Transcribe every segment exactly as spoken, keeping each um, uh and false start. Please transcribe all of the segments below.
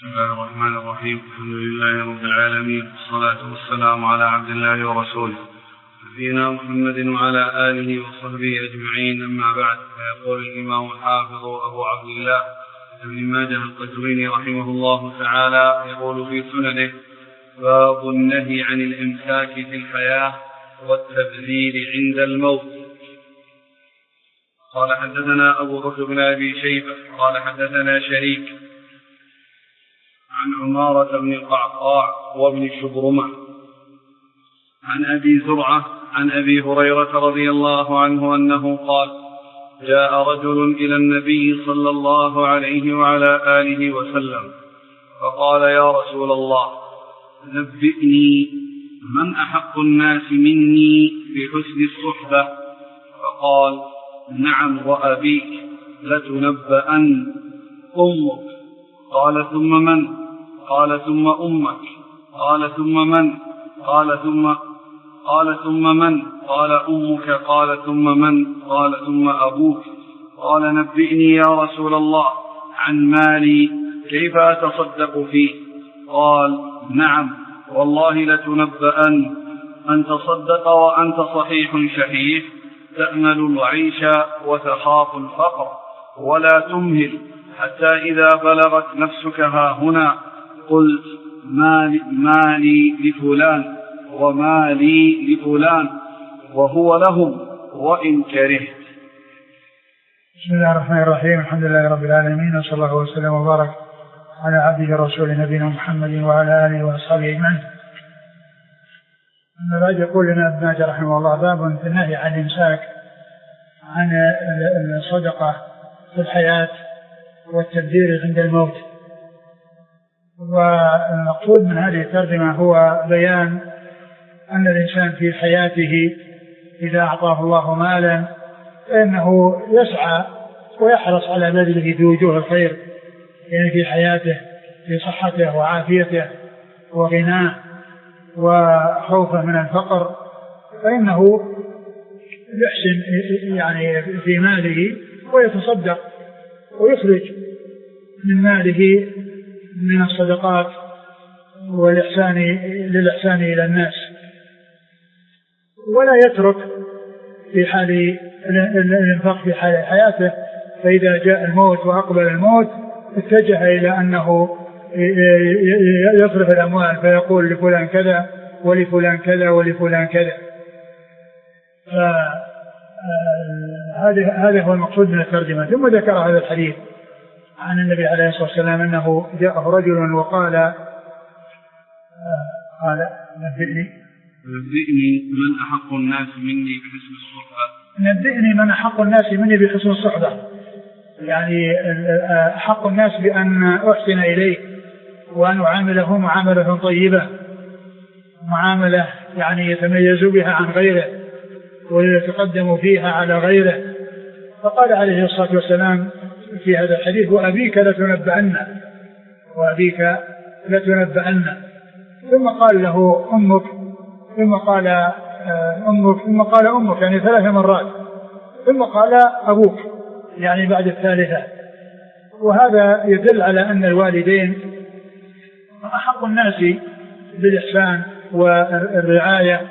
بسم الله الرحمن الرحيم. الحمد لله رب العالمين، والصلاة والسلام على عبد الله ورسوله نبينا محمد وعلى آله وصحبه أجمعين، أما بعد. فيقول الإمام الحافظ أبو عبد الله ابن ماجه القزويني رحمه الله تعالى، يقول في سننه: باب النهي عن الإمساك في الحياة والتبذير عند الموت. قال حدثنا أبو بكر بن أبي شيبة قال حدثنا شريك عن عمارة بن القعقاع وابن شبرمة عن أبي زرعة عن أبي هريرة رضي الله عنه أنه قال: جاء رجل إلى النبي صلى الله عليه وعلى آله وسلم فقال: يا رسول الله، نبئني من أحق الناس مني بحسن الصحبة؟ فقال: نعم وأبيك لتنبأن. أمك. قال: ثم من؟ قال: ثم أمك. قال: ثم من؟ قال: ثم قال ثم من؟ قال: أمك. قال: ثم من؟ قال: ثم أبوك. قال: نبئني يا رسول الله عن مالي، كيف أتصدق فيه؟ قال: نعم والله لتنبأن. أن تصدق وأنت صحيح شحيح، تأمل العيش وتخاف الفقر، ولا تمهل حتى إذا بلغت نفسك ها هنا قلت: مالي, مالي لفلان ومالي لفلان، وهو لهم وإن كرهت. بسم الله الرحمن الرحيم. الحمد لله رب العالمين، وصلى الله وسلم وبارك على عبده ورسوله نبينا محمد وعلى آله وأصحابه أجمعين. أما بعد، يقول لنا ابن ماجه رحمه الله: باب في النهي عن الإمساك عن الصدقة في الحياة والتبذير عند الموت. والمقصود من هذه الترجمة هو بيان أن الإنسان في حياته إذا أعطاه الله مالا فإنه يسعى ويحرص على بذله في وجوه الخير، يعني في حياته، في صحته وعافيته وغناه وخوفه من الفقر، فإنه يحسن يعني في ماله ويتصدق ويخرج من ماله من الصدقات والإحسان للإحسان إلى الناس، ولا يترك في حال الانفاق في حال حياته، فإذا جاء الموت وأقبل الموت اتجه إلى أنه يصرف الأموال فيقول لفلان كذا ولفلان كذا ولفلان كذا. هذا هو المقصود من الترجمة. ثم ذكر هذا الحديث عن النبي عليه الصلاة والسلام أنه جاءه رجل وقال: قال نبئني نبئني من أحق الناس مني بحسن الصحبة. نبئني من أحق الناس مني بحسن الصحبة، يعني أحق الناس بأن أحسن إليه وأن أعامله معاملة طيبة، معاملة يعني يتميز بها عن غيره ويتقدم فيها على غيره. فقال عليه الصلاة والسلام في هذا الحديث: وأبيك لتنبأن، وأبيك لتنبأن. ثم قال له: أمك. ثم قال أمك. ثم قال أمك، يعني ثلاث مرات. ثم قال أبوك، يعني بعد الثالثة. وهذا يدل على أن الوالدين أحق الناس بالإحسان والرعاية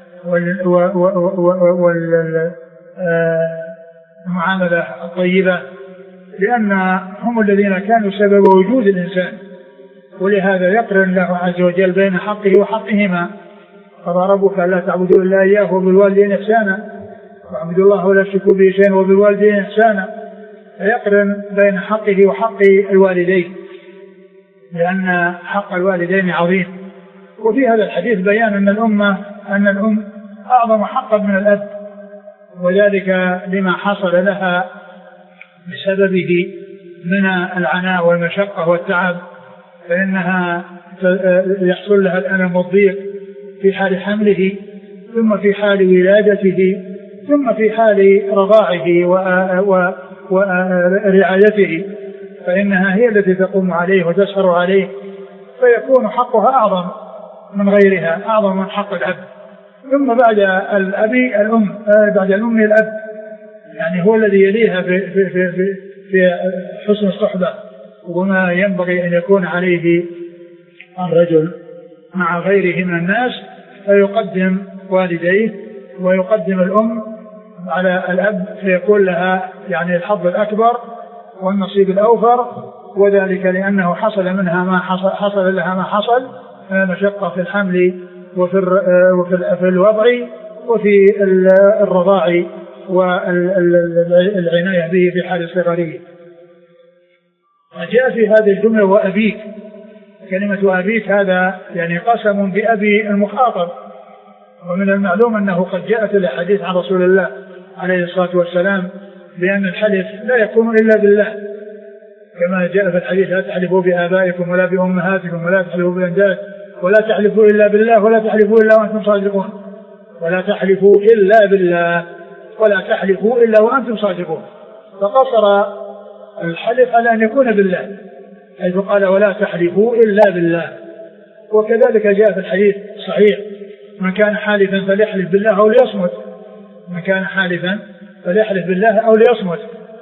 والمعاملة الطيبة، لأن هم الذين كانوا سبب وجود الإنسان، ولهذا يقرن له عز وجل بين حقه وحقهما: قضى ربك ألا تعبدوا إلا إياه وبالوالدين إحسانا، واعبدوا الله ولا تشركوا به شيئا وبالوالدين إحسانا. فيقرن بين حقه وحق الوالدين، لأن حق الوالدين عظيم. وفي هذا الحديث بيان أن الأمة أن الأم أعظم حقا من الأب، وذلك لما حصل لها بسببه من العناء والمشقة والتعب، فإنها يحصل لها الألم والضيق في حال حمله، ثم في حال ولادته، ثم في حال رضاعه ورعايته، فإنها هي التي تقوم عليه وتسهر عليه، فيكون حقها أعظم من غيرها، أعظم من حق الأب. ثم بعد الأبي الأم، بعد الأم الأب، يعني هو الذي يليها في, في, في, في حسن الصحبة وما ينبغي أن يكون عليه الرجل مع غيره من الناس، فيقدم والديه ويقدم الأم على الأب، فيكون لها يعني الحظ الأكبر والنصيب الأوفر، وذلك لأنه حصل منها ما حصل, حصل لها ما حصل مشقة في الحمل وفي وفي الوضع وفي الرضاع والعناية به في حال صغره. جاء في هذه الجملة وأبيك، كلمة أبيك هذا يعني قسم بأبي المخاطب، ومن المعلوم أنه قد جاءت الأحاديث عن رسول الله عليه الصلاة والسلام بأن الحلف لا يكون إلا بالله، كما جاء في الحديث لا تحلفوا بآبائكم ولا بأمهاتكم ولا تحلفوا بالأنداد ولا تحلفوا إلا بالله ولا تحلفوا إلا وأنتم صادقون ولا تحلفوا إلا بالله ولا تحلفوا إلا وأنتم صادقون. فقصر الحلف على أن يكون بالله، حيث قال ولا تحلفوا إلا بالله. وكذلك جاء في الحديث الصحيح من كان حالفا فليحلف بالله أو ليصمت، من كان حالفا فليحلف بالله أو ليصمت.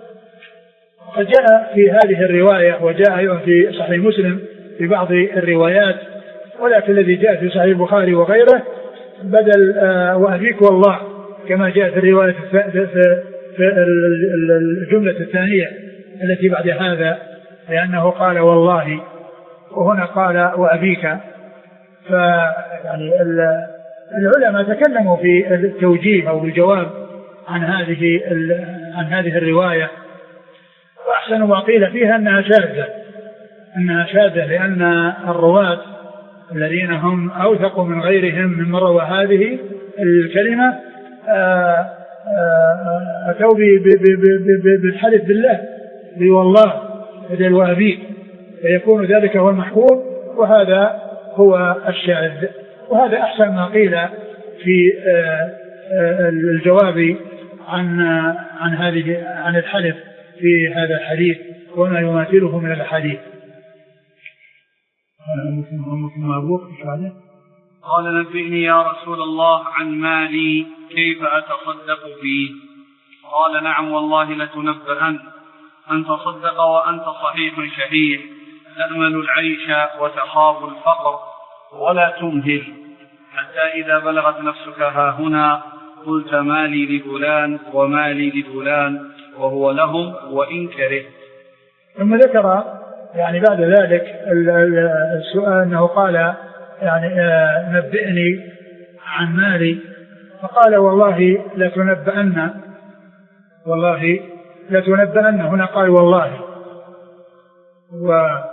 فجاء في هذه الرواية وجاء أيضا في صحيح مسلم في بعض الروايات، ولكن الذي جاء في صحيح البخاري وغيره بدل آه وأبيك والله، كما جاء في الرواية في, في الجملة الثانية التي بعد هذا، لأنه قال والله وهنا قال وأبيك. فيعني العلماء تكلموا في التوجيه أو الجواب عن هذه عن هذه الرواية، وأحسن ما قيل فيها أنها شاذة أنها شاذة لأن الرواة الذين هم أوثقوا من غيرهم من روى هذه الكلمة أتوا بالحلف بالله والله بدل وأبيك، فيكون ذلك هو المحكوم وهذا هو الشاذ. وهذا أحسن ما قيل في الجواب عن عن هذه عن الحلف في هذا الحديث وما يماثله من الحديث. قال نبئني يا رسول الله عن مالي كيف أتصدق فيه؟ قال نعم والله لتنبئن أن تصدق وأنت صحيح شهيد تأمل العيش وتخاف الفقر ولا تمهل حتى إذا بلغت نفسك ها هنا قلت مالي لفلان ومالي لفلان وهو لهم وإن كرهت. ثم ذكر يعني بعد ذلك السؤال أنه قال يعني نبئني عن مالي، فقال والله لا تنبئن والله لا تنبئن هنا قال والله و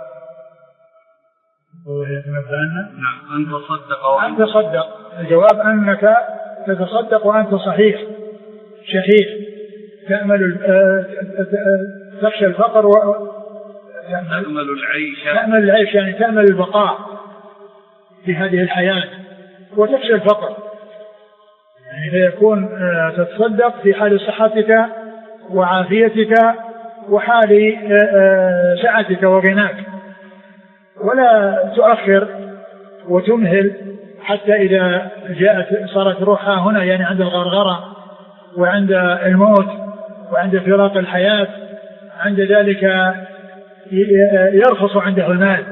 نعم أن تصدق وأنت تصدق. الجواب أنك تتصدق وأنت صحيح شحيح تأمل تخشى الفقر و تأمل العيش تأمل العيش يعني تأمل البقاء في هذه الحياة وتخشى الفقر، يعني فيكون تتصدق في حال صحتك وعافيتك وحال سعتك وغناك، ولا تؤخر وتمهل حتى إذا جاءت صارت روحها هنا يعني عند الغرغرة وعند الموت وعند فراق الحياة، عند ذلك يرخص عنده المال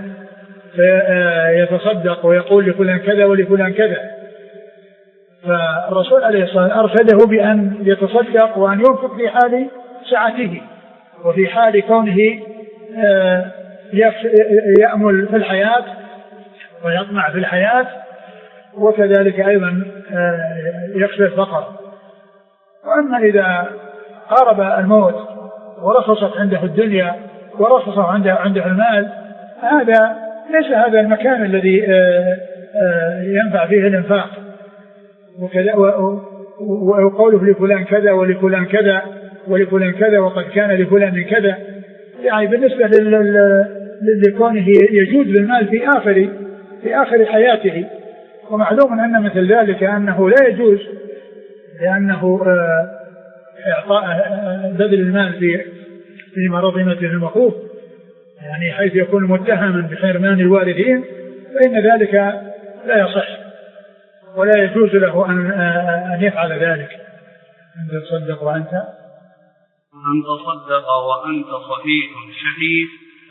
فيتصدق ويقول لفلان كذا ولفلان كذا. فالرسول عليه الصلاة والسلام أرشده بأن يتصدق وأن ينفق في حال سعته وفي حال كونه يأمل في الحياة ويطمع في الحياة، وكذلك أيضا يخشى الفقر. وأما إذا قارب الموت ورخصت عنده الدنيا ورخص عنده عنده المال، هذا ليس هذا المكان الذي ينفع فيه الإنفاق، وكذا وقوله لفلان كذا ولفلان كذا ولفلان كذا وقد كان لفلان كذا، يعني بالنسبة لكونه يجود بالمال في آخر في آخر حياته. ومعلوم أن مثل ذلك أنه لا يجوز، لأنه إعطاء بذل المال في في مرضمته المخوف يعني حيث يكون متهما بحرمان الوارثين، فإن ذلك لا يصح ولا يجوز له أن أن يفعل ذلك. أن تصدق وأنت أن تصدق وأنت صحيح شهيد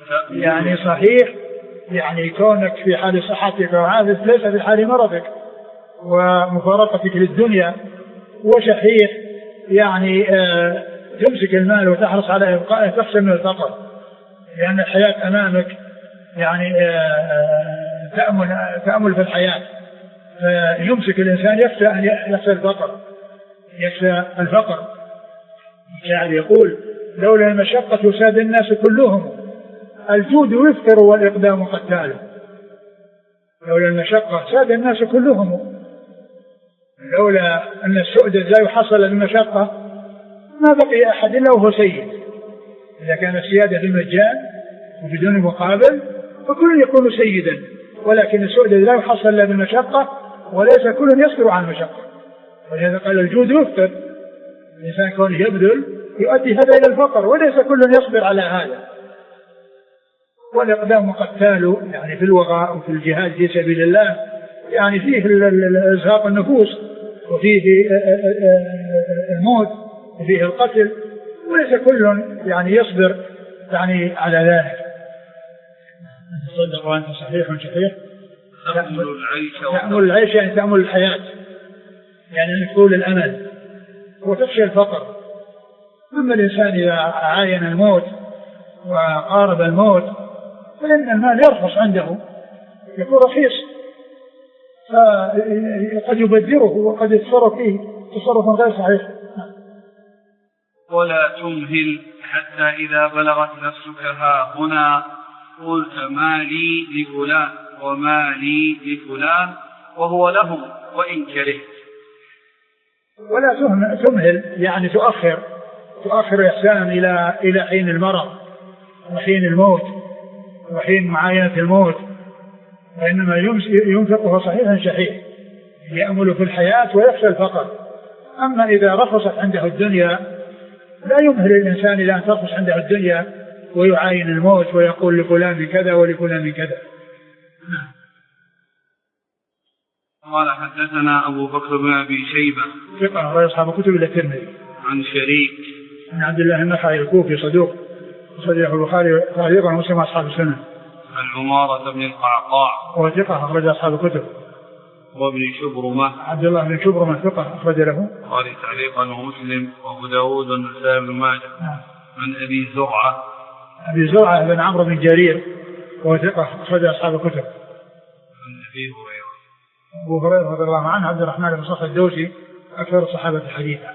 يعني صحيح يعني كونك في حال صحتك وعافيتك ليس في حال مرضك ومفارقتك للدنيا، وشحيح يعني آه تمسك المال وتحرص على إبقائه تخشى من الفقر، لأن الحياة أمامك يعني آه تأمل, تأمل في الحياة، فيمسك الإنسان يخشى أن يخشى الفقر يخشى الفقر يعني يقول لولا المشقة ساد الناس كلهم الجود يفطر والإقدام قتال. لولا المشقة ساد الناس كلهم، لولا أن السؤدد لا يحصل المشقة ما بقي أحد إلا وهو سيد. إذا كان السيادة بالمجان وبدون مقابل فكل يكون سيدا، ولكن السؤدد لا يحصل إلا بالمشقة وليس كل يصبر عن المشقة. ولهذا قال الجود يفطر، الإنسان كونه يبذل يؤدي هذا إلى الفقر وليس كل يصبر على هذا. والإقدام قتال يعني في الوغاء وفي الجهاد في سبيل الله يعني فيه إزهاق النفوس وفيه الموت وفيه القتل، وليس كل يعني يصبر يعني على ذلك. تصدق وأنت صحيح شحيح تأمل العيش تأمل العيش يعني تأمل الحياة، يعني طول الأمل وتخشى الفقر. أما الإنسان إذا عاين الموت وقارب الموت فإن المال يرخص عنده يكون رخيص، فقد يبذره وقد يتصرف فيه تصرف غير صحيح. ولا تمهل حتى إذا بلغت نفسك ها هنا قلت ما لي لفلان وما لي لفلان وهو لهم وإن كرهت. ولا تمهل يعني تؤخر تؤخر الإحسان إلى إلى حين المرض وحين الموت وحين معاينة الموت، وإنما ينفقه صحيحا شحيح يأمل في الحياة ويخشى الفقر. أما إذا رخصت عنده الدنيا لا يمهل الإنسان إلى أن ترخص عنده الدنيا ويعاين الموت ويقول لفلان من كذا ولفلان من كذا. قال حدثنا أبو بكر بن أبي شيبة ثقة أخرج أصحاب كتب إلا الترمذي. عن شريك عن عبد الله النخعي الكوفي صدوق صديق البخاري تعليقا ومسلم أصحاب السنة. عن عمارة بن القعقاع وهو ثقة أخرج أصحاب الكتب. وابن شبرمة عبد الله بن شبرمة ثقة أخرج له قال تعليقا ومسلم وأبو داود والنسائي بن ماجه. عن أبي زرعة أبي زرعة بن عمرو بن جرير وهو ثقة أخرج أصحاب الكتب. عن أبي هريرة أبو هريرة رضي الله عنه عبد الرحمن بن صخر الدوسي أكثر الصحابة حديثا.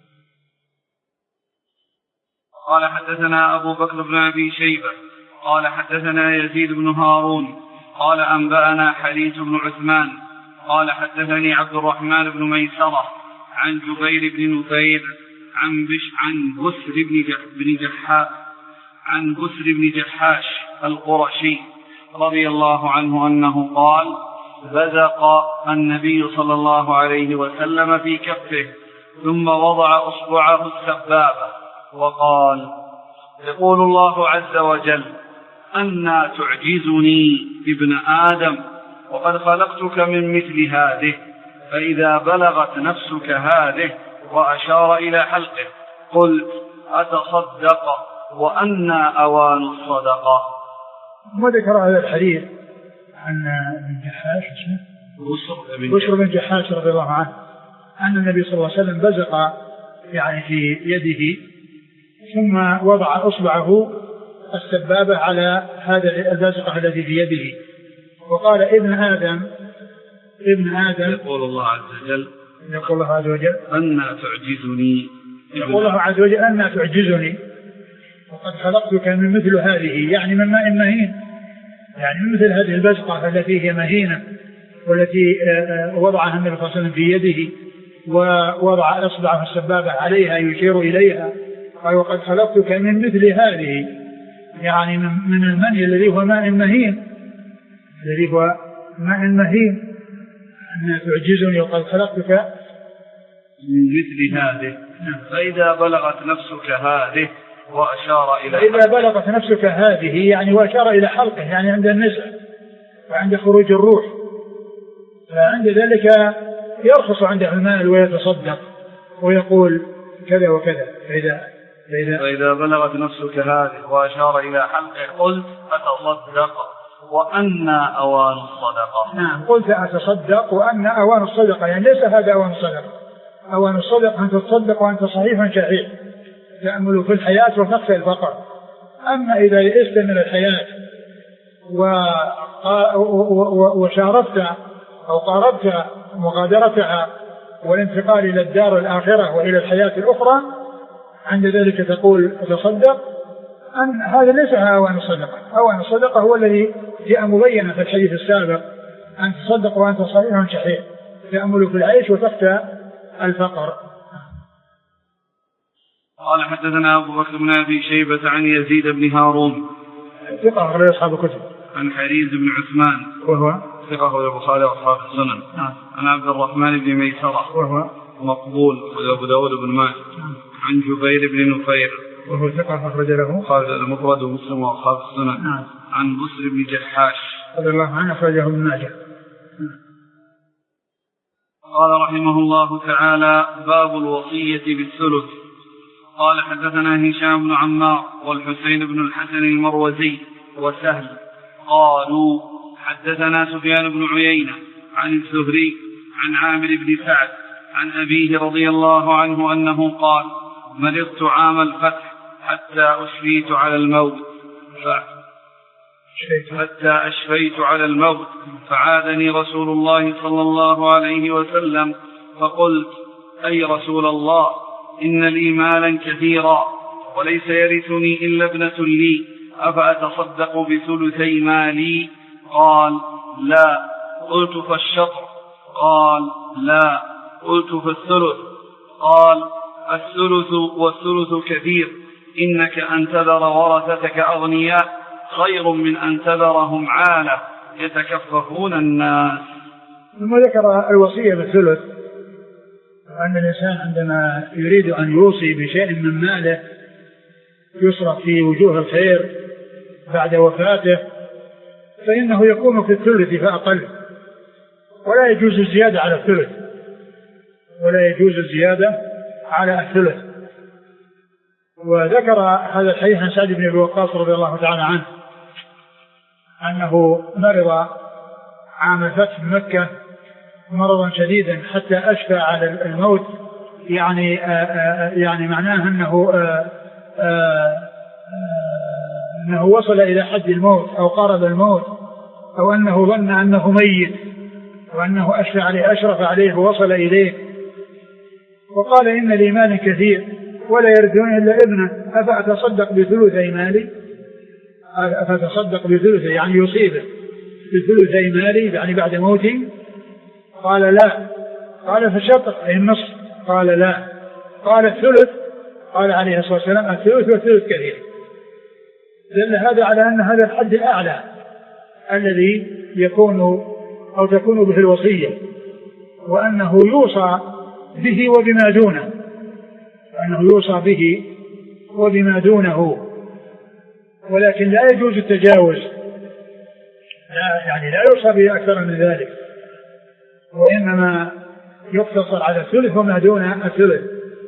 قال حدثنا أبو بكر بن أبي شيبة قال حدثنا يزيد بن هارون قال أنبأنا حديث بن عثمان قال حدثني عبد الرحمن بن ميسرة عن جبير بن نفير عن بش عن بسر بن بن جحاش عن بسر بن جحاش القرشي رضي الله عنه أنه قال بزق النبي صلى الله عليه وسلم في كفه ثم وضع أصبعه السبابة وقال يقول الله عز وجل أنى تعجزني ابن آدم وقد خلقتك من مثل هذه فإذا بلغت نفسك هذه وأشار إلى حلقه قلت أتصدق وأنى أوان الصدقة. وذكر هذا الحديث عن ابن جحاش بشر بن جحاش رضي الله عنه أن النبي صلى الله عليه وسلم بزق يعني في يده ثم وضع أصبعه السبابة على هذا البزقة الذي في يده وقال ابن آدم ابن آدم يقول الله عز وجل يقول الله عز وجل أنى تعجزني يقول الله عز وجل أنى تعجزني وقد خلقتك من مثل هذه يعني من ماء مهين يعني من مثل هذه البزقة التي هي مهينة والتي وضعها النبي صلى الله عليه وسلم في يده ووضع إصبعه السبابة عليها يشير إليها قال وقد خلقتك من مثل هذه يعني من المني الذي هو ماء مهين الذي هو ماء مهين أن تعجزني وقد خلقتك من مثل هذه فإذا بلغت نفسك هذه وأشار إلى فإذا بلغت نفسك هذه يعني وأشار إلى حلقه يعني عند النزع وعند خروج الروح فعند ذلك يرخص عنده المال ويتصدق ويقول كذا وكذا فإذا فإذا بلغت نفسك هذه وأشار إلى حلقه قلت أتصدق وأن أوان الصدقة. نعم قلت أتصدق وأن أوان الصدقة، يعني ليس هذا أوان الصدقة. أوان الصدقة أن تتصدق وأنت صحيح شحيح تأمل في الحياة وتخشى الفقر. أما إذا يئست من الحياة وشارفت أو قاربت مغادرتها والانتقال إلى الدار الآخرة وإلى الحياة الأخرى، عند ذلك تقول تصدق، أن هذا ليس أوان الصدقة. أوان الصدقة هو الذي جاء مبينا في الحديث السابق، أن تصدق وأنت صحيح شحيح تأمل في العيش وتخشى الفقر. قال حدثنا أبو بكر بن أبي شيبة عن يزيد بن هارون ثقة أخرج أصحاب الكتب، عن حريز بن عثمان وهو ثقة البخاري وأصحاب السنن، عن عبد الرحمن بن ميسرة وهو مقبول وأبو داود بن ماجه، عن جبير بن نفير وهو ثقة أخرج له خالد المفرد ومسلم وأصحاب السنن، عن بسر بن جحاش رضي الله عنه أخرجه ابن ماجه. قال رحمه الله تعالى: باب الوصية بالثلث. قال حدثنا هشام بن عمار والحسين بن الحسن المروزي وسهل قالوا حدثنا سفيان بن عيينة عن الزهري عن عامر بن سعد عن أبيه رضي الله عنه أنه قال: مرضت عام الفتح حتى أشفيت على الموت حتى أشفيت على الموت فعادني رسول الله صلى الله عليه وسلم فقلت: أي رسول الله، إن لي مالا كثيرا وليس يرثني إلا ابنة لي، أفأتصدق بثلثي مالي؟ قال: لا. قلت: فالشطر؟ قال: لا. قلت: فالثلث؟ قال: الثلث والثلث كثير، إنك أن تذر ورثتك أغنياء خير من أن تذرهم عالة يتكففون الناس. ثم ذكر الوصية بالثلث، وأن الإنسان عندما يريد أن يوصي بشيء من ماله يصرف في وجوه الخير بعد وفاته فإنه يكون في الثلث فأقل، ولا يجوز الزيادة على الثلث ولا يجوز الزيادة على الثلث. وذكر هذا الحديث عن سعد بن أبي وقاص رضي الله تعالى عنه أنه مرض عام فتح مكة مرضا شديدا حتى أشفى على الموت، يعني آآ آآ يعني معناه أنه آآ آآ أنه وصل إلى حد الموت أو قارب الموت، أو أنه ظن أنه ميت وأنه أشفى عليه أشرف عليه ووصل إليه، وقال: إن لي مال كثير ولا يرثني إلا ابنه، أفأتصدق بثلثي مالي؟ أفأتصدق بثلثي يعني يصيبه بثلثي مالي يعني بعد موتي؟ قال: لا. قال: فشطر أي النصف؟ قال: لا. قال: الثلث؟ قال عليه الصلاة والسلام: الثلث والثلث كثير. دل هذا على أن هذا الحد الأعلى الذي يكون أو تكون به الوصية، وأنه يوصى به وبما دونه، وأنه يوصى به وبما دونه، ولكن لا يجوز التجاوز، لا يعني لا يوصى به أكثر من ذلك، وإنما يقتصر على الثلث وما دون الثلث.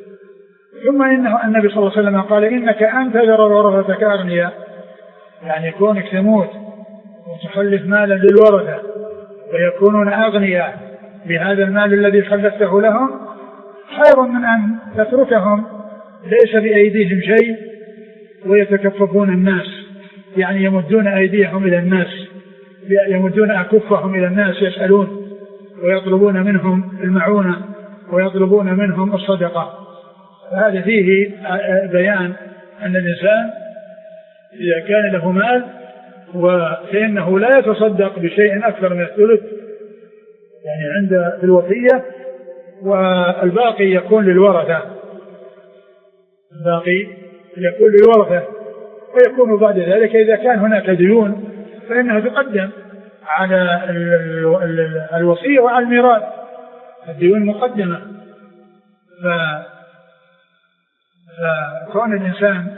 ثم إنه النبي صلى الله عليه وسلم قال: إنك أن تذر ورثتك أغنياء، يعني كونك تموت وتخلف مالا للورثة ويكونون أغنياء بهذا المال الذي خلفته لهم خير من أن تتركهم ليس بأيديهم شيء ويتكففون الناس، يعني يمدون أيديهم إلى الناس، يمدون أكفهم إلى الناس يسألون ويطلبون منهم المعونة ويطلبون منهم الصدقة. هذا فيه بيان أن الإنسان إذا كان له مال فإنه لا يتصدق بشيء أكثر من الثلث يعني عند الوصية، والباقي يكون للورثة، الباقي يكون للورثة، ويكون بعد ذلك إذا كان هناك ديون فإنها تقدم على الوصية وعلى الميراث، الديون مقدمة. فكون الإنسان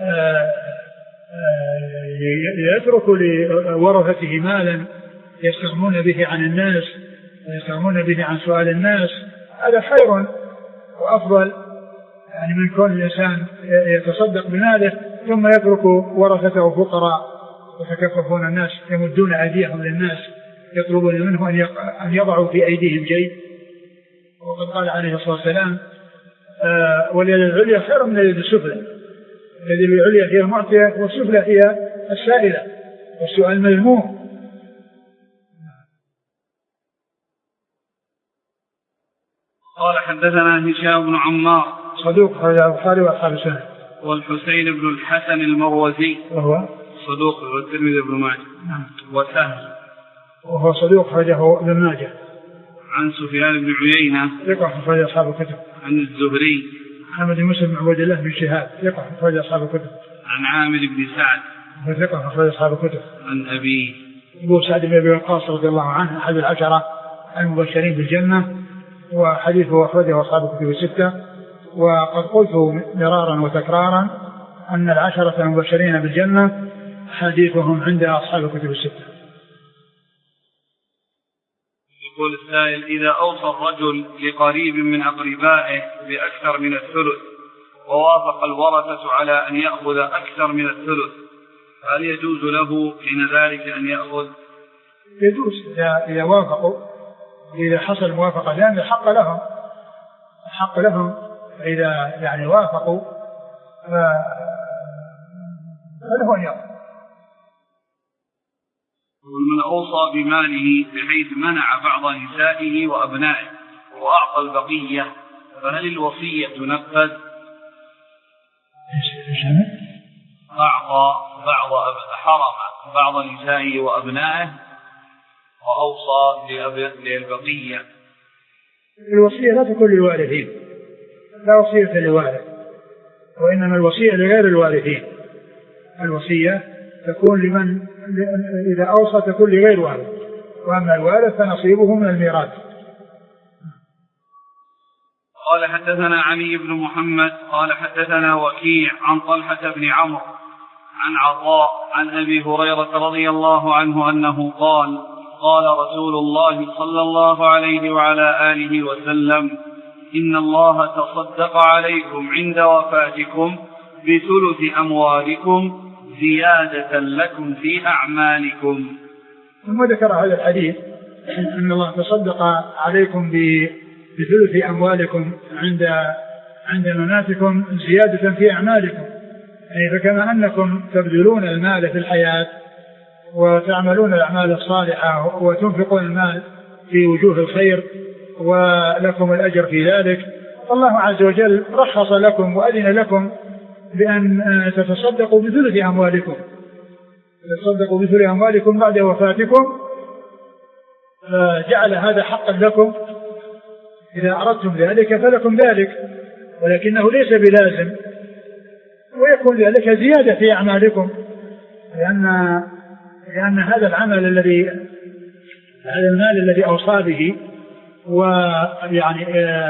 يترك لورثته مالا يستغنون به عن الناس ويستغنون به عن سؤال الناس، هذا خير وأفضل يعني من كون الإنسان يتصدق بماله ثم يترك ورثته فقراء يتكففون الناس يمدون أيديهم للناس يطلبون منه أن يضعوا في أيديهم شيء. وقد قال عليه الصلاة والسلام آه واليد العليا خير من اليد السفلى، اليد العليا هي المعطية والسفلى هي السائلة والسؤال مذموم. قال حدثنا هشام بن عمار صدوق أخرجه البخاري وأصحاب السنن. والحسين بن الحسن المروزي وهو صدوق والترمذي بن ماجه. نعم. وسهل وهو صدوق أخرجه ابن ماجه. عن سفيان بن عيينة ثقة أخرج أصحاب الكتب. عن الزهري محمد بن مسلم بن عبد الله بن شهاب ثقة أخرج أصحاب الكتب. عن عامر بن سعد ثقة أخرج أصحاب الكتب. عن أبي أبو سعد بن أبي وقاص رضي الله عنه أحد العشرة المبشرين بالجنة، وحديثه أخرجه أصحاب الكتب الستة. وقد قلت مرارا وتكرارا أن العشرة المبشرين بالجنة حديثهم عند أصحاب الكتب الستة. يقول السائل: إذا أوصى الرجل لقريب من أقربائه بأكثر من الثلث ووافق الورثة على أن يأخذ أكثر من الثلث، هل يجوز له حين ذلك أن يأخذ؟ يجوز إذا, إذا وافقوا، إذا حصل موافقة، لأن الحق لهم الحق لهم إذا يعني وافقوا فله أن يأخذ. ومن أوصى بماله بحيث منع بعض نسائه وأبنائه وأعطى البقية، فهل الوصية تنفذ؟ أعطى بعض حرم بعض نسائه وأبنائه وأوصى للبقية. الوصية لا تكون للوارثين، لا وصية للوارث، وإنما الوصية لغير الوارثين. الوصية تكون لمن إذا أوصى تكون لغير وارث، وأما الوارث فنصيبه من الميراث. قال حدثنا علي بن محمد قال حدثنا وكيع عن طلحة بن عمرو عن عطاء عن أبي هريرة رضي الله عنه أنه قال: قال رسول الله صلى الله عليه وعلى آله وسلم: إن الله تصدق عليكم عند وفاتكم بثلث أموالكم زيادة لكم في أعمالكم. ثم ذكر هذا الحديث أن الله تصدق عليكم بثلث أموالكم عند عند مماتكم زيادة في أعمالكم، يعني فكما أنكم تبذلون المال في الحياة وتعملون الأعمال الصالحة وتنفقون المال في وجوه الخير ولكم الأجر في ذلك، الله عز وجل رخص لكم وأذن لكم بأن تتصدقوا بثلث أموالكم تتصدقوا بثلث أموالكم بعد وفاتكم، جعل هذا حقا لكم. إذا أردتم ذلك فلكم ذلك، ولكنه ليس بلازم، ويكون ذلك زيادة في أعمالكم، لأن لأن هذا العمل الذي هذا المال الذي أوصى به ويعني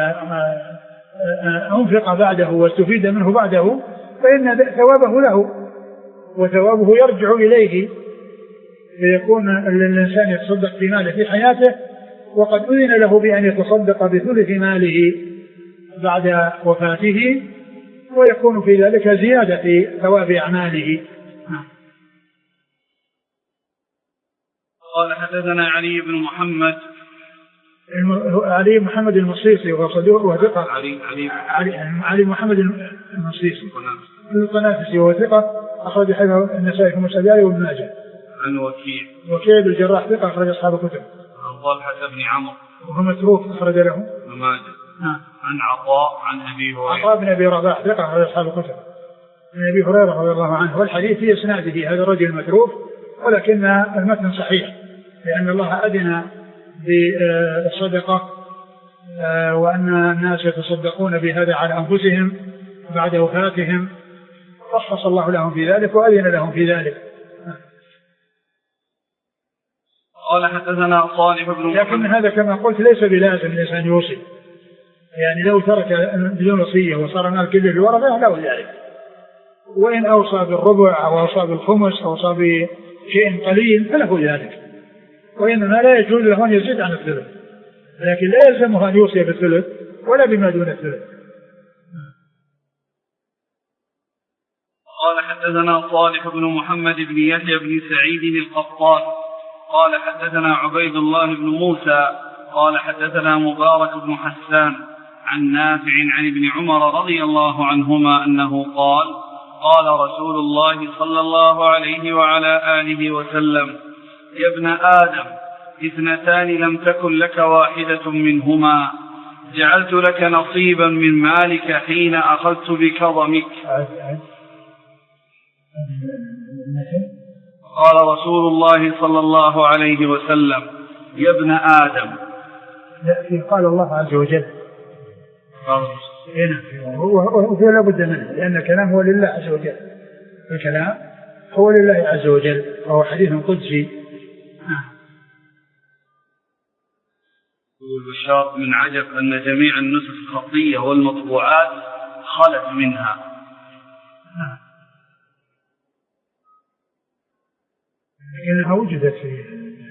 أنفق بعده واستفيد منه بعده، فإن ثوابه له وثوابه يرجع إليه، فيكون الإنسان يتصدق بماله في حياته وقد أذن له بأن يتصدق بثلث ماله بعد وفاته، ويكون في ذلك زيادة في ثواب أعماله. قال حدثنا علي بن محمد علي محمد المصيصي وهو صدوق وثقة. علي علي علي, علي محمد المصيصي القنافسي وهو ثقة أخرج حديثه النسائي في مسند وابن ماجه. عن وكيع وكيع بن الجراح ثقة أخرج أصحاب الكتب. عن طلحة بن عمرو وهو متروك أخرج له ابن ماجه. عن عطاء عن أبي هريرة عطاء بن أبي رباح ثقة أخرج أصحاب الكتب عن أبي هريرة رضي الله عنه. والحديث في إسناده هذا الرجل المتروك، ولكن المتن صحيح، لأن الله أذن بالصدقة وأن الناس يتصدقون بهذا على أنفسهم بعد وفاتهم، رخص الله لهم في ذلك وأذن لهم في ذلك. قال حدثنا صالح بن محمد. لكن هذا كما قلت ليس بلازم الإنسان يوصي، يعني لو ترك بدون وصية وصار المال كله للورثة له ذلك، وإن أوصى بالربع أو أوصى بالخمس أو أوصى بشيء قليل فله ذلك، وإنما لا يجوز له أن يزيد عن الثلث، لكن لا يلزمه أن يوصي بالثلث ولا بما دون الثلث. قال حدثنا صالح بن محمد بن يحيى بن سعيد القطان قال حدثنا عبيد الله بن موسى قال حدثنا مبارك بن حسان عن نافع عن ابن عمر رضي الله عنهما أنه قال قال رسول الله صلى الله عليه وعلى آله وسلم يا ابن آدم اثنتان لم تكن لك واحدة منهما جعلت لك نصيبا من مالك حين أخذت بكظمك. قال رسول الله صلى الله عليه وسلم يا ابن آدم. قال الله عز وجل وفي لا بد منه لأن الكلام هو لله عز وجل، الكلام هو لله عز وجل وهو حديث قدسي. والبشار من عجب أن جميع النسخ الخطية والمطبوعات خلت منها. لكنها وجدت في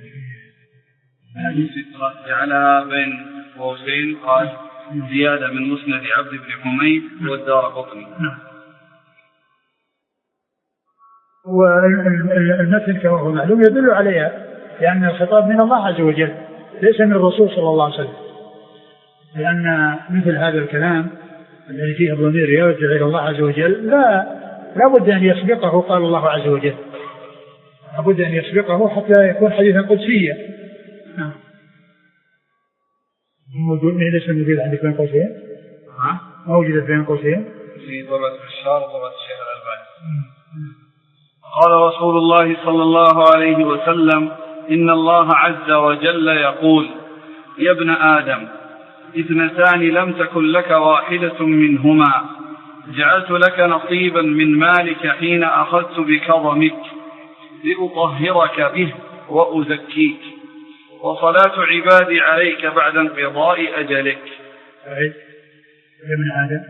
هذه السترة جعلها بين قوسين قال زيادة من مسند عبد بن حميد والدارقطني. والمتن كما هو معلوم يدل عليها لأن الخطاب من الله عز وجل ليس من الرسول صلى الله عليه وسلم، لأن مثل هذا الكلام الذي فيه الضمير يرجع إلى الله عز وجل لا لا بد أن يسبقه قال الله عز وجل، لا بد أن يسبقه حتى يكون حديثا قدسيا. نعم. موجود من ليس موجود عندك بين قوسين؟ ها؟ موجود بين قوسين؟ في ضبط البشار وضبط الشيخ الألباني. قال رسول الله صلى الله عليه وسلم إن الله عز وجل يقول يا ابن آدم اثنتان لم تكن لك واحدة منهما جعلت لك نصيبا من مالك حين أخذت بكظمك لأطهرك به وأزكيك وصلاة عبادي عليك بعد انقضاء أجلك. يا ابن آدم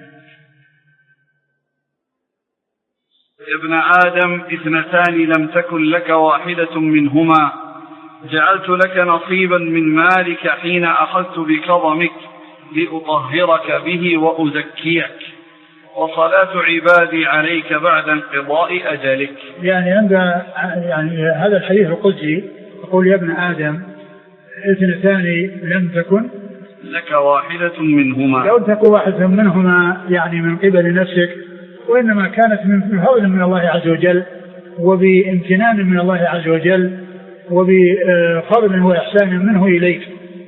يا ابن آدم اثنتان لم تكن لك واحدة منهما جعلت لك نصيبا من مالك حين أخذت بكظمك لأطهرك به وأزكيك وصلاة عبادي عليك بعد انقضاء أجلك. يعني عند يعني هذا الحديث القدسي يقول يا ابن آدم اثنتان لم تكن لك واحدة منهما، لو تكن واحدة منهما يعني من قبل نفسك، وإنما كانت من فضل من الله عز وجل وبامتنان من الله عز وجل وبفضل وإحسان منه إليك.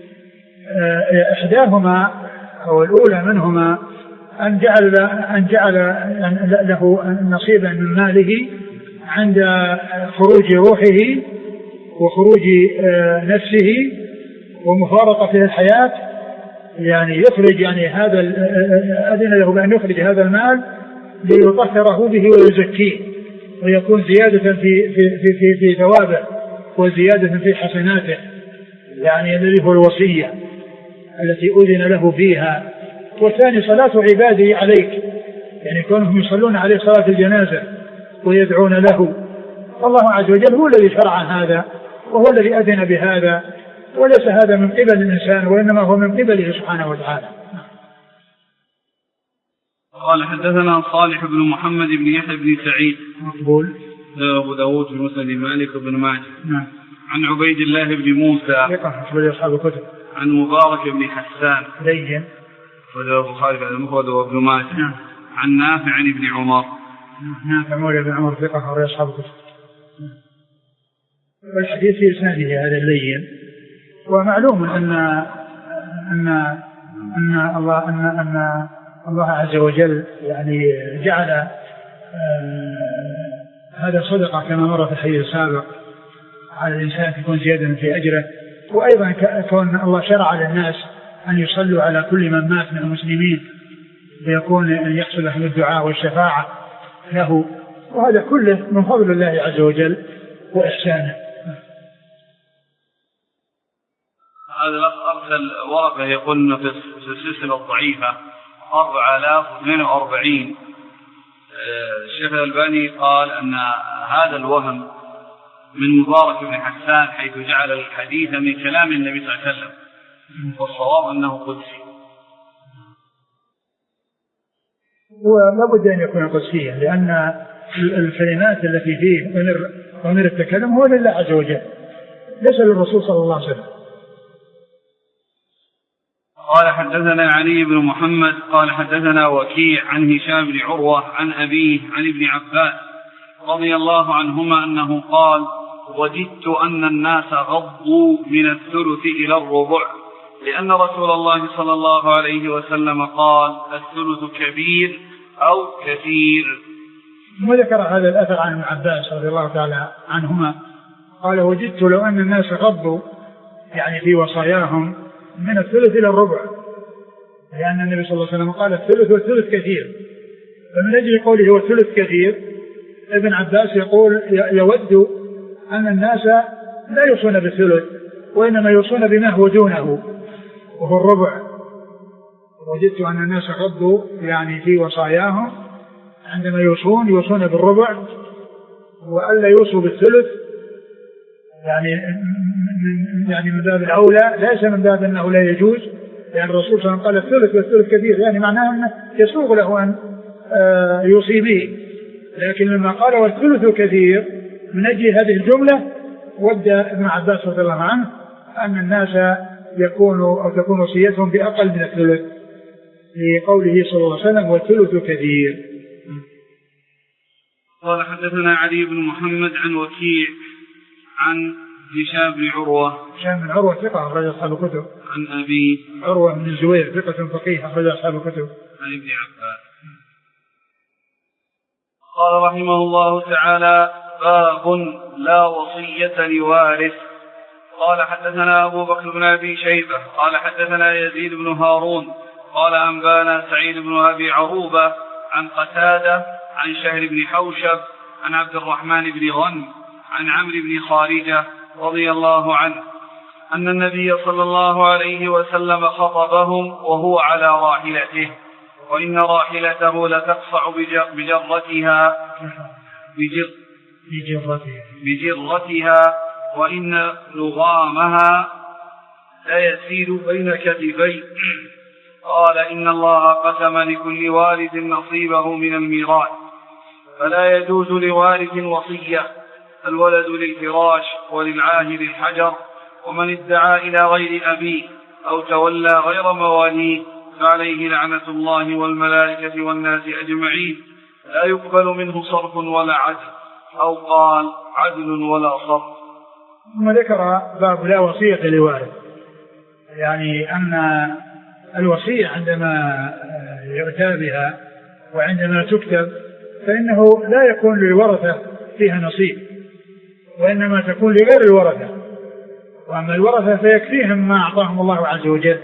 إحداهما أو الأولى منهما أن جعل أن جعل له نصيبا من ماله عند خروج روحه وخروج نفسه ومفارقته الحياة، يعني يخرج يعني هذا أذن له بأن يخرج هذا المال ليطهره به ويزكيه ويكون زيادة في في في في, في ثوابه وزيادة في حسناته، يعني الذي هو الوصية التي أذن له فيها. والثاني صلاة عبادي عليك، يعني كونهم يصلون عليه صلاة الجنازة ويدعون له. الله عز وجل هو الذي شرع هذا وهو الذي أذن بهذا، وليس هذا من قبل الإنسان وإنما هو من قبله سبحانه وتعالى. قال حدثنا صالح بن محمد بن يحيى بن سعيد مقبول أبو داود في مسند مالك بن ماجه. نعم. عن عبيد الله بن موسى ثقة أصحاب الكتب. عن مبارك بن حسان لين وله البخاري في المفرد وابن ماجه. نعم. عن نافع عن ابن عمر. نافع مولى ابن عمر ثقة أخرج أصحاب الكتب. والحديث في إسناده هذا اللين، ومعلوم أن أن أن الله أن أن الله عز وجل يعني جعل آه هذا صدقة كما مر في الحديث السابق على الإنسان تكون زيادة في أجره، وأيضا كون الله شرع للناس أن يصلوا على كل من مات من المسلمين ليكون أن يحصل له الدعاء والشفاعة له، وهذا كله من فضل الله عز وجل وإحسانه. هذا أرسل ورقة يقول في السلسلة الضعيفة أربعة آلاف واثنين وأربعين. الشيخ الألباني قال أن هذا الوهم من مبارك بن حسان حيث جعل الحديث من كلام النبي صلى الله عليه وسلم، والصواب أنه قدسي. ولا بد أن يكون قدسيا، لأن الكلمات التي فيه ضمير التكلم هو لله عز وجل ليس للرسول صلى الله عليه وسلم. قال حدثنا علي بن محمد قال حدثنا وكيع عن هشام بن عروة عن أبيه عن ابن عباس رضي الله عنهما أنه قال وجدت أن الناس غضوا من الثلث إلى الربع لأن رسول الله صلى الله عليه وسلم قال الثلث كبير أو كثير. وذكر هذا الأثر عن ابن عباس رضي الله تعالى عنهما قال وجدت لو أن الناس غضوا يعني في وصاياهم من الثلث إلى الربع لأن النبي صلى الله عليه وسلم قال الثلث والثلث كثير فمن أجل قوله والثلث كثير ابن عباس يقول يود أن الناس لا يوصون بالثلث وإنما يوصون بما هو دونه وهو الربع. وجدت أن الناس غضوا يعني في وصاياهم عندما يوصون يوصون بالربع وألا يوصوا بالثلث يعني يعني من باب الأولى ليس من باب أنه لا يجوز يعني الرسول صلى الله عليه وسلم قال الثلث والثلث كثير يعني معناه أنه يسوغ له أن يوصي به لكن لما قال والثلث كثير من أجل هذه الجملة ود ابن عباس رضي الله عنه أن الناس يكونوا أو تكون وصيتهم بأقل من الثلث لقوله صلى الله عليه وسلم والثلث كثير. قال حدثنا علي بن محمد عن وكيع عن هشام بن عروة هشام بن عروة ثقة أخرج أصحاب الكتب عن أبي عروة بن الزبير ثقة فقيه أخرج أصحاب الكتب عن ابن عباس. قال رحمه الله تعالى باب لا وصية لوارث. قال حدثنا أبو بكر بن أبي شيبة قال حدثنا يزيد بن هارون قال أنبانا سعيد بن أبي عروبة عن قتادة عن شهر بن حوشب عن عبد الرحمن بن غنم عن عمرو بن خارجة رضي الله عنه أن النبي صلى الله عليه وسلم خطبهم وهو على راحلته وإن راحلته لتقصع بجرتها بجر بجرتها بجرتها وإن لغامها لا يسير بين كتفي. قال إن الله قسم لكل وارث نصيبه من الميراث فلا يجوز لوارث وصية الولد للفراش وللعاهر الحجر ومن ادعى إلى غير أبيه أو تولى غير مواليه فعليه لعنة الله والملائكة والناس أجمعين لا يقبل منه صرف ولا عدل أو قال عدل ولا صرف. ثم ذكر باب لا وصية لوارث يعني أن الوصية عندما يؤتى بها وعندما تكتب فإنه لا يكون للورثة فيها نصيب وإنما تكون لغير الورثة وأما الورثة فيكفيهم ما أعطاهم الله عز وجل.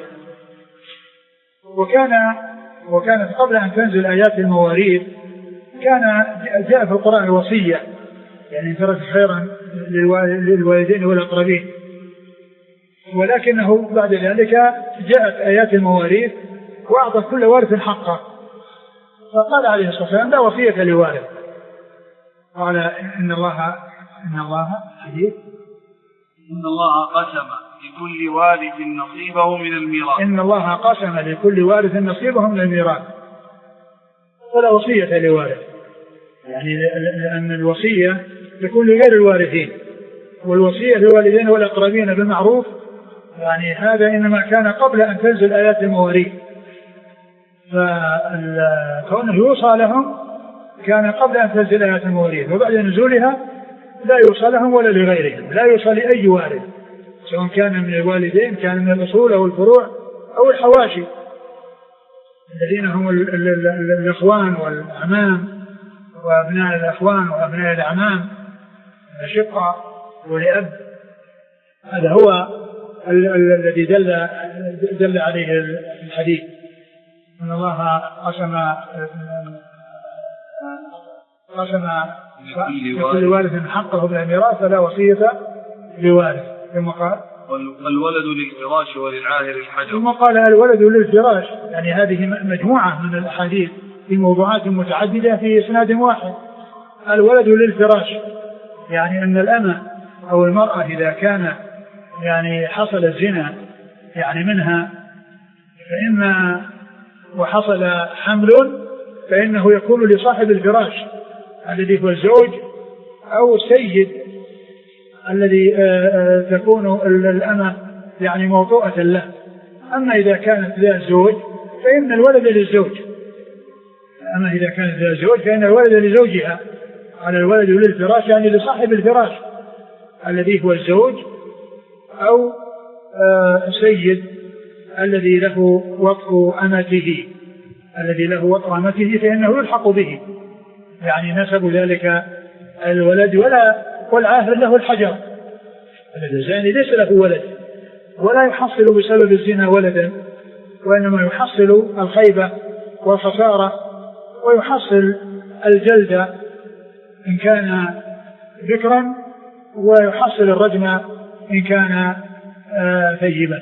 وكان وكانت قبل أن تنزل آيات المواريث كان جاء في القرآن الوصية يعني ترك خيرا للوالدين والأقربين ولكنه بعد ذلك جاءت آيات المواريث وأعطى كل وارث حقه فقال عليه الصلاة والسلام لا وصية لوارث. قال إن الله إن الله حديث إن الله قسم لكل وارث نصيبه من الميراث إن الله قسم لكل وارث نصيبه من الميراث فلا وصية لوارث يعني لأن الوصية تكون لغير الوارثين والوصية للوالدين والأقربين بالمعروف يعني هذا إنما كان قبل أن تنزل آيات المواريث فكونه يوصى لهم كان قبل أن تنزل آيات المواريث وبعد نزولها لا يوصى لهم ولا لغيرهم لا يوصى لأي وارث سواء كان من الوالدين كان من الأصول أو الفروع أو الحواشي الذين هم الإخوان والأعمام وأبناء الأخوان وأبناء الأعمام الأشقة ولأب. هذا هو الذي دل دل عليه الحديث أن الله قسم قسم لكل وارث حقه من الميراث فلا وصية لوارث ثم قال الولد للفراش وللعاهر الحجر ثم قال الولد للفراش يعني هذه مجموعة من الأحاديث في موضوعات متعددة في إسناد واحد. الولد للفراش يعني أن الأمة أو المرأة إذا كان يعني حصل الزنا يعني منها فإما وحصل حمل فإنه يكون لصاحب الفراش الذي هو الزوج أو السيد الذي تكون الأمة يعني موطوءة له. أما إذا كانت ذا زوج فإن الولد للزوج، أما إذا كانت ذا زوج فإن الولد لزوجها، على الولد للفراش يعني لصاحب الفراش الذي هو الزوج أو سيد الذي له وطء أمته الذي له وطء أمته فإنه يلحق به، يعني نسب ذلك الولد ولا والعاهر له الحجر. الزاني ليس له ولد ولا يحصل بسبب الزنا ولدا، وإنما يحصل الخيبة والخسارة ويحصل الجلد إن كان ذكرا ويحصل الرجم إن كان ثيبا.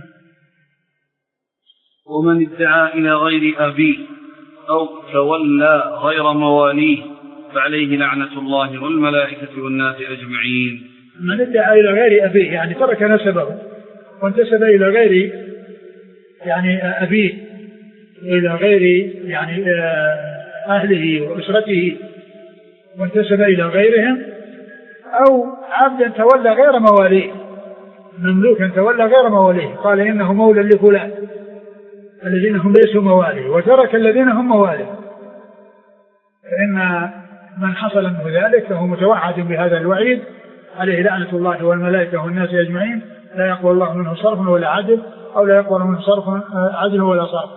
ومن ادعى إلى غير أبيه أو تولى غير مواليه فعليه لعنة الله والملائكة والناس أجمعين. من ادعى إلى غير أبيه يعني ترك نسبه وانتسب إلى غير يعني أبيه إلى غير يعني أهله وأسرته وانتسب إلى غيرهم، أو عبدا تولى غير مواليه، مملوكا تولى غير مواليه، قال إنه مولى لفلان الذين هم ليسوا مواليه وترك الذين هم مواليه، فإن من حصل منه ذلك فهو متوعد بهذا الوعيد، عليه لعنة الله والملائكة والناس أجمعين، لا يقبل الله منه صرف ولا عدل، أو لا يقبل منه صرف عدل ولا صرف.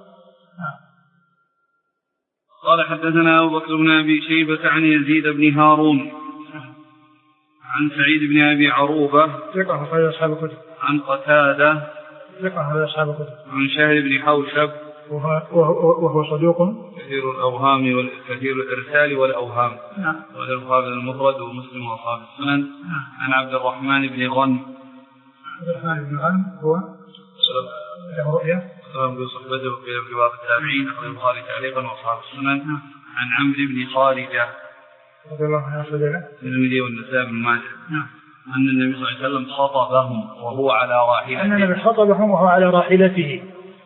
قال حدثنا أبو بكر بن أبي شيبة عن يزيد بن هارون عن سعيد بن أبي عروبة ثقة أخرج أصحاب الكتب. عن قتادة ثقة أخرج أصحاب الكتب. عن شهر بن حوشب وهو, وهو صدوق كثير الأوهام وكثير الإرسال والأوهام. نعم. والألفاظ المفرد ومسلم وأصحاب السنن. نعم. عن عبد الرحمن بن غنم. عبد الرحمن بن غنم هو له رؤية سلام بصحبته في كبار التابعين أخرج البخاري تعليقا وأصحاب السنن. نعم. عن عمرو بن خارجة رضي الله عنه وسلم الترمذي والنسائي بن ماجه. نعم. أن النبي صلى الله عليه وسلم خطبهم وهو على راحلته. أن النبي خطبهم وهو على راحلته،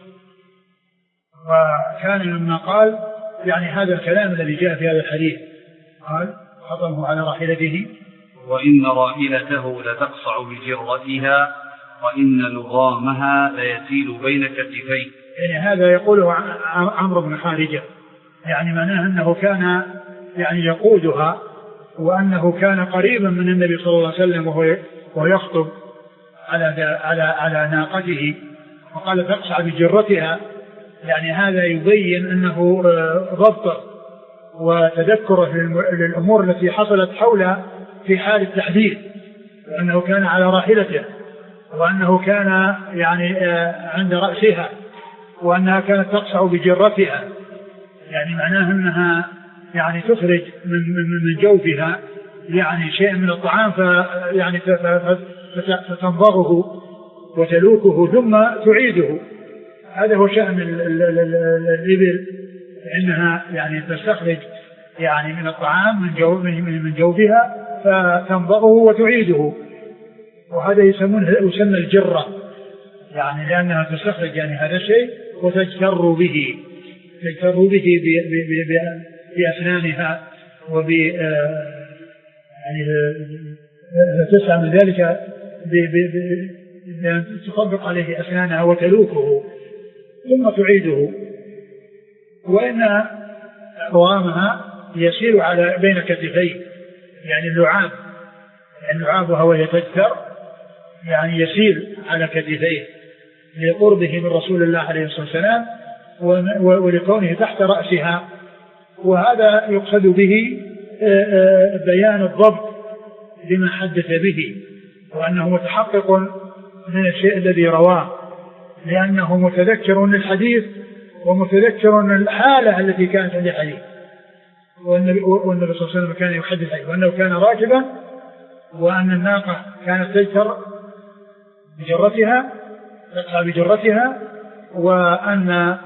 وكان مما قال يعني هذا الكلام الذي جاء في هذا الحديث، قال خطبه على راحلته وإن راحلته لتقصع بجرتها وإن لغامها ليسيل بين كتفيه. يعني هذا يقوله عمرو بن خارجة، يعني معناه أنه كان يعني يقودها، وأنه كان قريبا من النبي صلى الله عليه وسلم وهو ويخطب على على على ناقته، وقال تقصع بجرتها، يعني هذا يبين أنه ضبط وتذكر للأمور التي حصلت حوله في حال التحديث، وأنه كان على راحلته، وأنه كان يعني عند رأسها، وأنها كانت تقصع بجرتها، يعني معناه أنها يعني تخرج من من جوفها يعني شيء من الطعام فيعني فتنضغه وتلوكه ثم تعيده. هذا هو شأن الإبل، إنها يعني تستخرج يعني من الطعام من جو من جوفها فتنضغه وتعيده، وهذا يسمونه يسمى الجرة، يعني لأنها تستخرج يعني هذا الشيء وتجتر به تجتر به بأسنانها وب يعني تسعى من ذلك بأن تطبق عليه أسنانها وتلوكه ثم تعيده. وإن قوامها يسير على بين كتفيه، يعني اللعاب يعني لعابها وهي تجتر يعني يسير على كتفيه لقربه من رسول الله عليه الصلاة والسلام ولكونه تحت رأسها، وهذا يقصد به بيان الضبط لما حدث به، وأنه متحقق من الشيء الذي رواه، لأنه متذكر للحديث ومتذكر الحالة التي كانت عند الحديث، والنبي صلى الله عليه وسلم كان يحدث عنه وأنه كان راكبا، وأن الناقة كانت تجتر بجرتها تقع بجرتها، وأن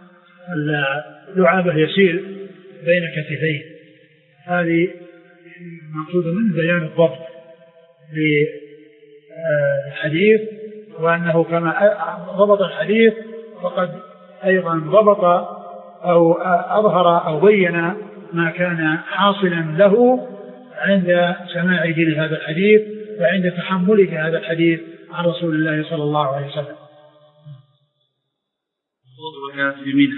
لعابه يسير بين كتفيه. هذه مقصود من بيان الضبط للحديث، وأنه كما ضبط الحديث فقد أيضا ضبط أو أظهر أو بين ما كان حاصلا له عند سماعه لهذا الحديث وعند تحمله هذا الحديث عن رسول الله صلى الله عليه وسلم. وكانت في منى.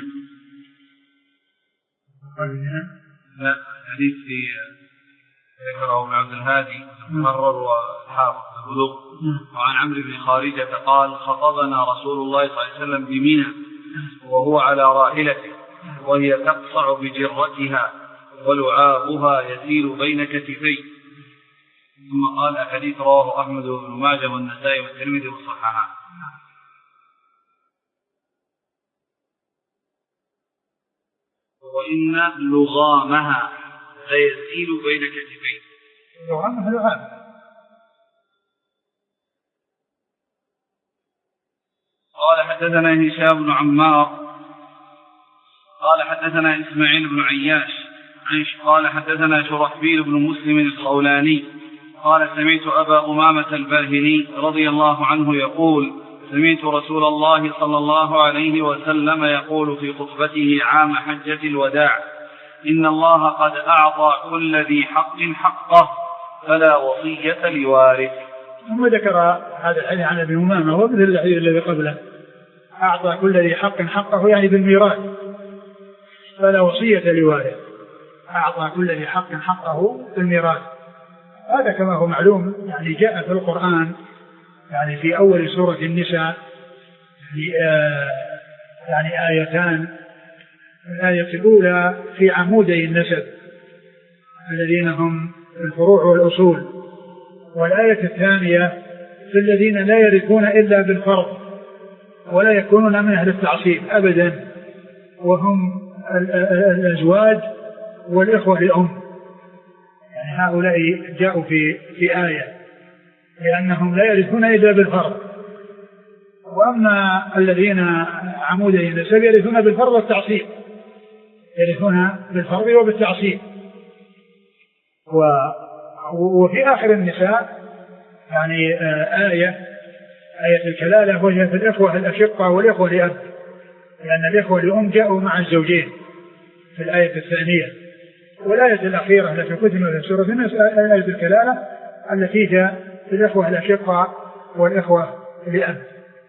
لا حديث في ذكره ابن عبد الهادي المقرر والحافظ البلوغ وعن عمرو بن خارجة قال خطبنا رسول الله صلى الله عليه وسلم بمنى وهو على راحلته وهي تقصع بجرتها ولعابها يسير بين كتفيه. ثم قال حديث رواه أحمد بن ماجه والنسائي والترمذي وصححه. وإن لغامها ليسير بين كتفيه. لغامها لغام. قال حدثنا هشام بن عمار قال حدثنا إسماعيل بن عياش قال حدثنا شرحبيل بن مسلم الخولاني قال سمعت أبا أمامة الباهلي رضي الله عنه يقول سمعت رسول الله صلى الله عليه وسلم يقول في خطبته عام حجة الوداع إن الله قد أعطى كل ذي حق حقه فلا وصية لوارث. ثم ذكر هذا الحديث عن أبي أمامة ومثل الحديث الذي قبله أعطى كل ذي حق حقه يعني بالميراث فلا وصية لوارث. أعطى كل ذي حق حقه بالميراث. هذا كما هو معلوم يعني جاء في القرآن يعني في أول سورة النساء يعني آيتان. الآية الأولى في عمودي النسب الذين هم الفروع والأصول، والآية الثانية في الذين لا يرثون إلا بالفرض ولا يكونون من أهل التعصيب أبدا وهم الأزواج والإخوة لأم. يعني هؤلاء جاءوا في في آية لأنهم لا يرثون إلا بالفرض. وأما الذين عمودي النسب يرثون بالفرض والتعصيب يرثون بالفرض وبالتعصيب. وفي آخر النساء يعني آية آية الكلالة وهي في الإخوة الأشقة والإخوة لأب، لأن الإخوة لأم جاءوا مع الزوجين في الآية الثانية. والآية الأخيرة التي كتبت في سورة النساء آية الكلالة التي جاء في الإخوة الأشقة والإخوة لأب.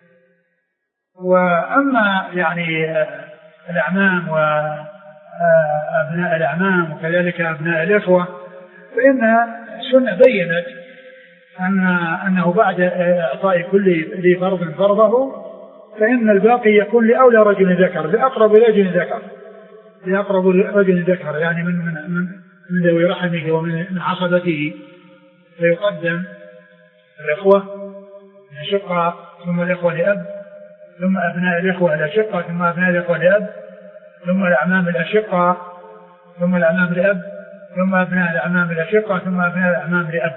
وأما يعني الأعمام وأبناء الأعمام وكذلك أبناء الإخوة فإن السنة بيّنت أن أنه بعد إعطاء كل ذي فرض فرضه فإن الباقي يكون لأولى رجل ذكر لأقرب رجل ذكر لأقرب رجل ذكر يعني من من من, من ذوي رحمه ومن عصبته. فيقدم الإخوة الأشقة ثم الإخوة لأب ثم أبناء الإخوة الأشقة ثم أبناء الإخوة لأب ثم الأعمام الأشقة ثم الأعمام لأب ثم أبناء الأعمام الأشقة ثم أبناء الأعمام لأب.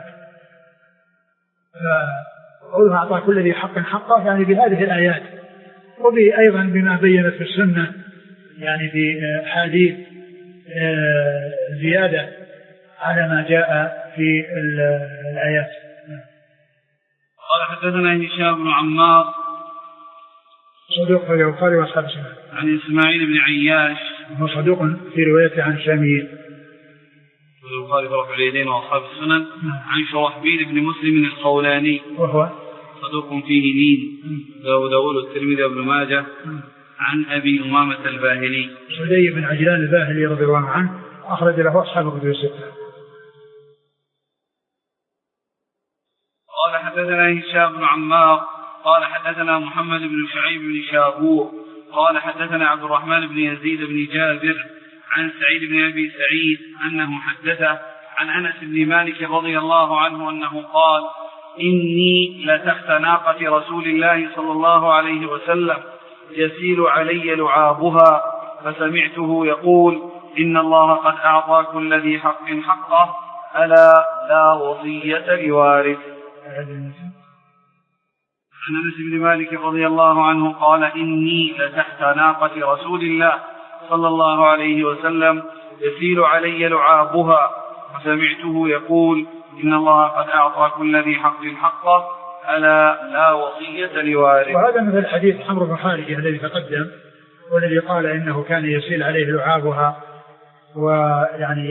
فقولها أعطى كل ذي حق حقه يعني بهذه الآيات وبه أيضا بما بينت في السنة يعني في حديث زيادة على ما جاء في الآيات. قال حدثنا هشام بن عمار صدوق في البخاري وأصحاب السنن عن إسماعيل بن عياش وهو صدوق في روايته عن الشاميين في البخاري ورفع اليدين وأصحاب السنن عن شرحبيل بن مسلم الخولاني وهو صدوق فيه لين له داود والترمذي وابن ماجه عن أبي أمامة الباهلي سدي بن عجلان الباهلي رضي الله عنه أخرج له أصحاب الكتب الستة. قال حدثنا هشام بن عمار قال حدثنا محمد بن شعيب بن شابور قال حدثنا عبد الرحمن بن يزيد بن جابر عن سعيد بن أبي سعيد أنه حدثه عن أنس بن مالك رضي الله عنه أنه قال إني لتحت ناقة رسول الله صلى الله عليه وسلم يسيل علي لعابها فسمعته يقول إن الله قد أعطى كل ذي حق حقه ألا لا وصية لوارث. عن أنس بن مالك رضي الله عنه قال إني لتحت ناقة رسول الله صلى الله عليه وسلم يسيل علي لعابها فسمعته يقول إن الله قد أعطى كل ذي حق حقه ألا لا وصية لوارث. وهذا مثل الحديث عمرو بن خارجة الذي تقدم والذي قال إنه كان يسيل عليه لعابها ويعني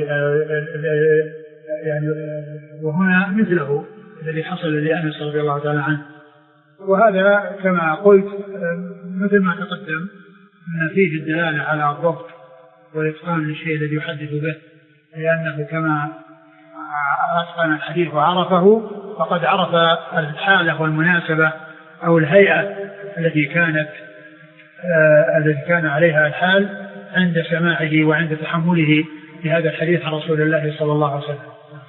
يعني وهنا مثله الذي حصل لأنس رضي الله تعالى عنه. وهذا كما قلت مثل ما تقدم أن فيه الدلالة على الضبط والإتقان للشيء الذي يحدث به، لأنه كما أتقن الحديث وعرفه فقد عرف الحالة والمناسبة أو الهيئة التي كانت آه التي كان عليها الحال عند سماعه وعند تحمله لهذا الحديث عن رسول الله صلى الله عليه وسلم.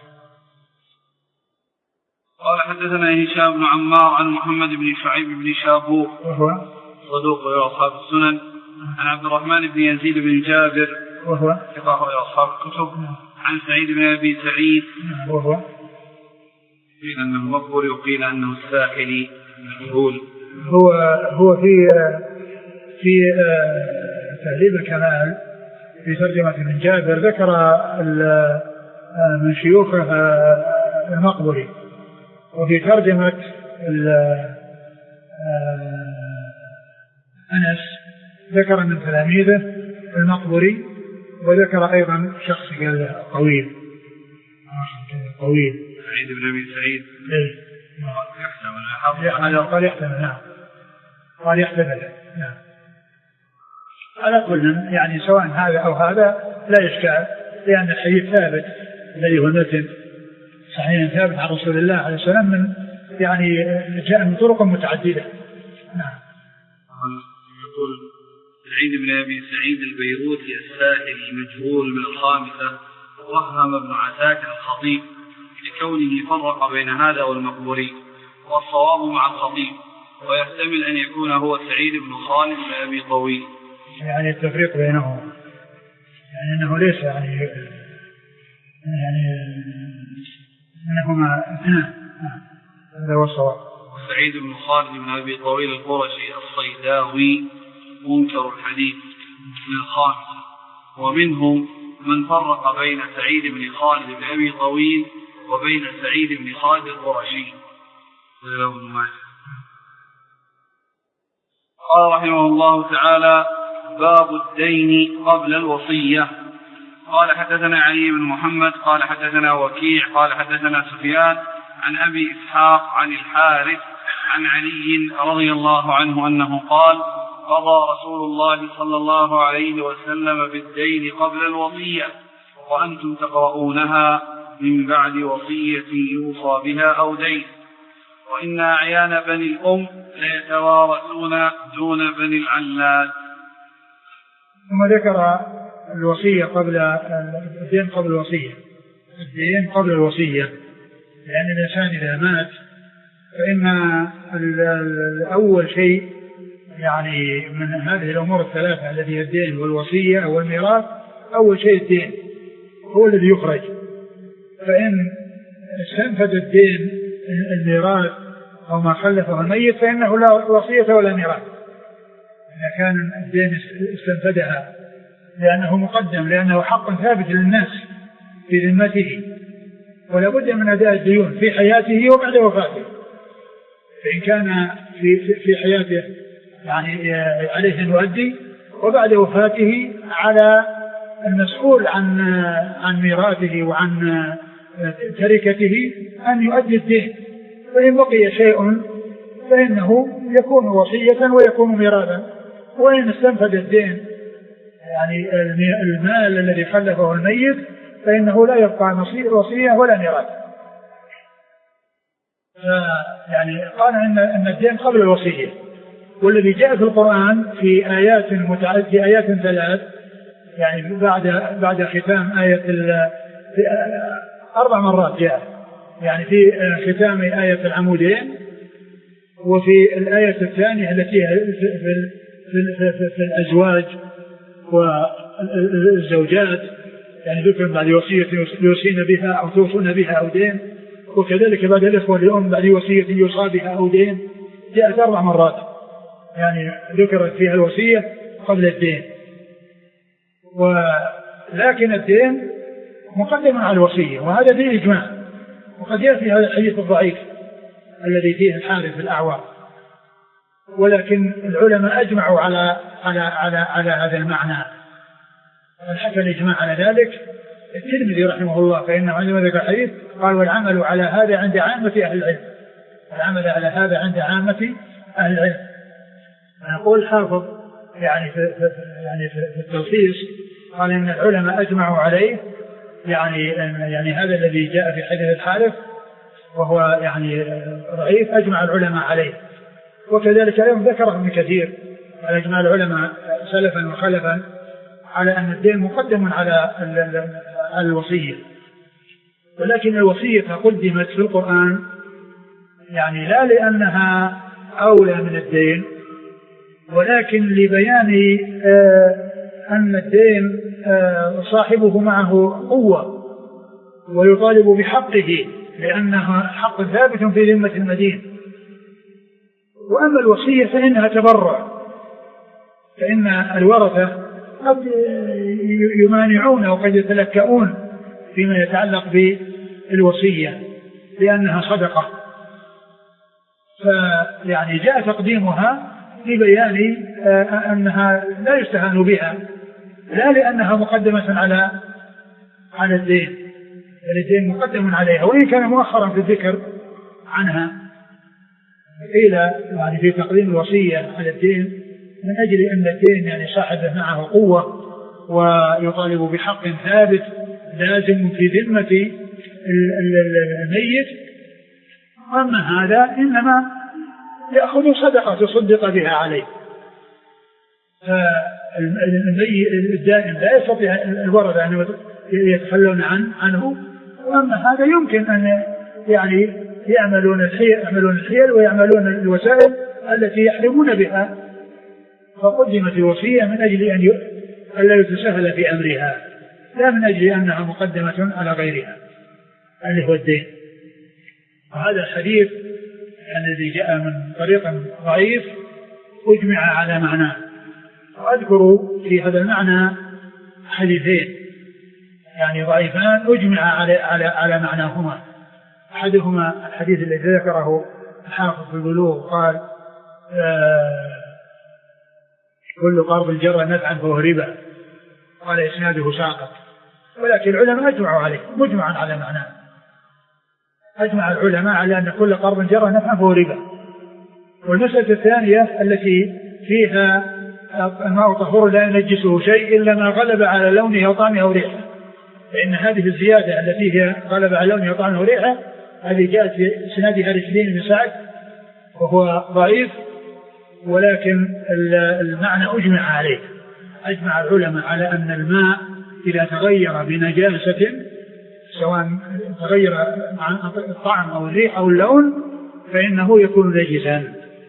قال حدثنا هشام بن عمار عن محمد بن شعيب بن شابور وهو صدوق إلى أصحاب السنن، عن عبد الرحمن بن يزيد بن جابر وهو ثقة إلى أصحاب الكتب، عن سعيد بن أبي سعيد وهو قيل أنه مقبول وقيل أنه الساحلي مجهول. هو هو في في تهذيب الكمال في ترجمة ابن جابر ذكر من شيوخه المقبري، وفي ترجمة أنس ذكر من تلاميذه المقبري، وذكر أيضا شخص طويل طويل سعيد بن أبي سعيد قال يحتمل نعم قال يحتمل نعم. على كل يعني سواء هذا أو هذا لا إشكال، لأن الحديث ثابت الذي هو المتن صحيح ثابت عن رسول الله عليه السلام من يعني جاء من طرق متعددة. نعم. يقول سعيد بن أبي سعيد البيروتي الساحلي مجهول من الخامسة، وهم ابن عساكر الخطيب لكونه فرق بين هذا والمقبوري، والصواب مع الخطيب، ويحتمل أن يكون هو سعيد بن خالد بن أبي طويل. يعني التفريق بينهم يعني أنه ليس يعني يعني أنهما هذا هو الصواب. سعيد بن خالد بن أبي طويل القرشي الصيداوي منكر الحديث من الخامسة، ومنهم من فرق بين سعيد بن خالد بن أبي طويل وبين سعيد بن خالد القرشي. قال رحمه الله تعالى: باب الدين قبل الوصية. قال حدثنا علي بن محمد قال حدثنا وكيع قال حدثنا سفيان عن أبي إسحاق عن الحارث عن علي رضي الله عنه أنه قال: قضى رسول الله صلى الله عليه وسلم بالدين قبل الوصية وأنتم تقرؤونها من بعد وصية يوصى بها أو دين، وإن أعيان بني الأم ليتوارثون دون بني العلات. ثم ذكر الوصية قبل الدين قبل الوصية الدين قبل الوصية لأن الإنسان إذا مات فإن الأول شيء يعني من هذه الأمور الثلاثة التي هي الدين والوصية أو الميراث، أول شيء الدين هو الذي يخرج، فإن استنفد الدين الميراث أو ما خلفه الميت فإنه لا وصية ولا ميراث إذا كان الدين استنفدها، لأنه مقدم، لأنه حق ثابت للناس في ذمته، ولا بد من أداء الديون في حياته وبعد وفاته. فإن كان في في حياته يعني عليه أن يؤدي، وبعد وفاته على المسؤول عن عن ميراثه وعن تركته أن يؤدي الدين، فإن بقي شيء فإنه يكون وصية ويكون ميراثا، وإن استنفد الدين يعني المال الذي خلفه الميت فإنه لا يبقى وصية ولا ميراث. يعني قال إن ان الدين قبل الوصية، والذي جاء في القرآن في آيات متعددة في آيات ثلاث يعني بعد بعد ختام آية أربع مرات جاء، يعني في ختام آية العمودين، وفي الآية الثانية التي في في في, في الأزواج والزوجات يعني ذكر بعد وصية يوصين بها أو توصون بها أو دين، وكذلك بعد الإخوة الأم بعد وصية يوصى بها أو دين، جاءت أربع مرات يعني ذكرت فيها الوصية قبل الدين. ولكن الدين مقدم على الوصية، وهذا دين إجماع، وقد يأتي هذا الحديث الضعيف الذي فيه الحارث الأعور، ولكن العلماء أجمعوا على على على على هذا المعنى، حكى الإجماع على ذلك الترمذي رحمه الله، فإنه عندما ذكر الحديث قال والعمل على هذا عند عامة أهل العلم، العمل على هذا عند عامة أهل العلم. نقول حافظ يعني في, في, يعني في التلخيص قال إن العلماء أجمعوا عليه، يعني يعني هذا الذي جاء في حديث الحارث وهو يعني ضعيف أجمع العلماء عليه. وكذلك اليوم ذكر ابن كثير على إجماع العلماء سلفا وخلفا على أن الدين مقدم على الوصية، ولكن الوصية قدمت في القرآن يعني لا لأنها أولى من الدين، ولكن لبيان أن الدين صاحبه معه قوة ويطالب بحقه لأنها حق ثابت في ذمة المدين. وأما الوصية فإنها تبرع، فإن الورثة قد يمانعون أو قد يتلكؤون فيما يتعلق بالوصية لأنها صدقة، فيعني جاء تقديمها لبيان أنها لا يستهان بها، لا لأنها مقدمة على على الدين، بل الدين مقدم عليها، وإن كان مؤخرا في الذكر عنها. قيل يعني في تقديم الوصية على الدين من أجل أن الدين يعني صاحبه معه قوة ويطالب بحق ثابت لازم في ذمة الميت، أما هذا إنما يأخذ صدقة تصدق بها عليه. فالميت الدائم لا يستطيع الورثة أن يتخلون عن عنه، وأما هذا يمكن أن يعني يعملون الحيل, يعملون الحيل ويعملون الوسائل التي يحرمون بها، فقدمت الوصية من أجل أن ألا يتسهل في أمرها، لا من أجل أنها مقدمة على غيرها اللي هو الدين. وهذا الحديث الذي جاء من طريق ضعيف أجمع على معناه، وأذكر في هذا المعنى حديثين يعني ضعيفان أجمع على على على معناهما. أحدهما الحديث الذي ذكره الحافظ في البلوغ قال آه كل قرض جر نفعا فهو ربا، قال إسناده ساقط، ولكن العلماء أجمعوا عليه مجمعا على معناه. أجمع العلماء على أن كل قرض جر نفعا فهو ربا. والمسألة الثانية التي فيها الماء طهور لا ينجسه شيء إلا ما غلب على لونه وطعمه وريحه، فإن هذه الزيادة التي هي غلب على لونه وطعمه وريحه هذه جاءت في سنادها رشدين بن سعد وهو ضعيف، ولكن المعنى أجمع عليه. أجمع العلماء على أن الماء إذا تغير بنجاسة سواء تغير عن الطعم أو الريح أو اللون فإنه يكون نجسا.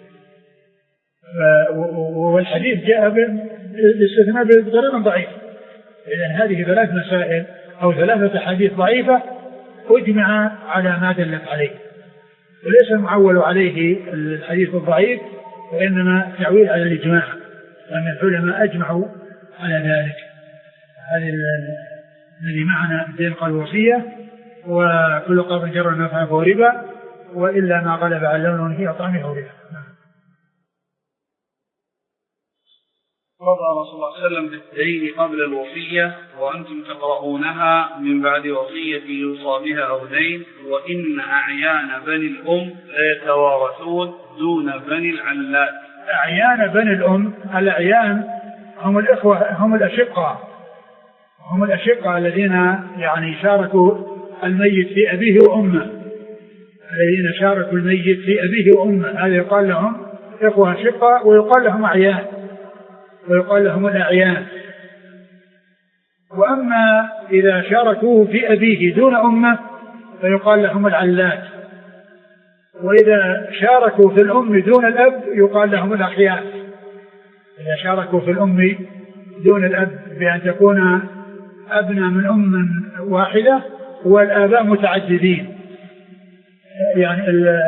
والحديث جاء بالاستثناء بطريقة ضعيفة. إذن هذه ثلاث مسائل أو ثلاثة حديث ضعيفة أجمع على ما دلت عليه، وليس المعول عليه الحديث الضعيف، وإنما تعويل على الإجماع، أن العلماء أجمعوا على ذلك. هذه الذي معنا الدين قال وصية، وكل قرض جر نفعا فهو ربا، وإلا ما غلب على لونه هي طعمه فهو ربا. قضى رسول الله صلى الله عليه وسلم بالدين قبل الوصية وأنتم تقرؤونها من بعد وصية يوصى بها أو دين، وإن أعيان بني الأم يتوارثون دون بني العلات. أعيان بني الأم، الأعيان هم الإخوة، هم الأشقاء، هم الأشقاء الذين يعني شاركوا الميت في أبيه وأمه، الذين شاركوا الميت في أبيه وأمه، هذا يقال لهم إخوة أشقاء، ويقال لهم أعيان، ويقال لهم الأعيان. وأما إذا شاركوه في أبيه دون أمه فيقال لهم العلات، وإذا شاركوا في الأم دون الأب يقال لهم الأخيار. إذا شاركوا في الأم دون الأب بأن تكون أبناء من أم واحدة والآباء متعددين، يعني ال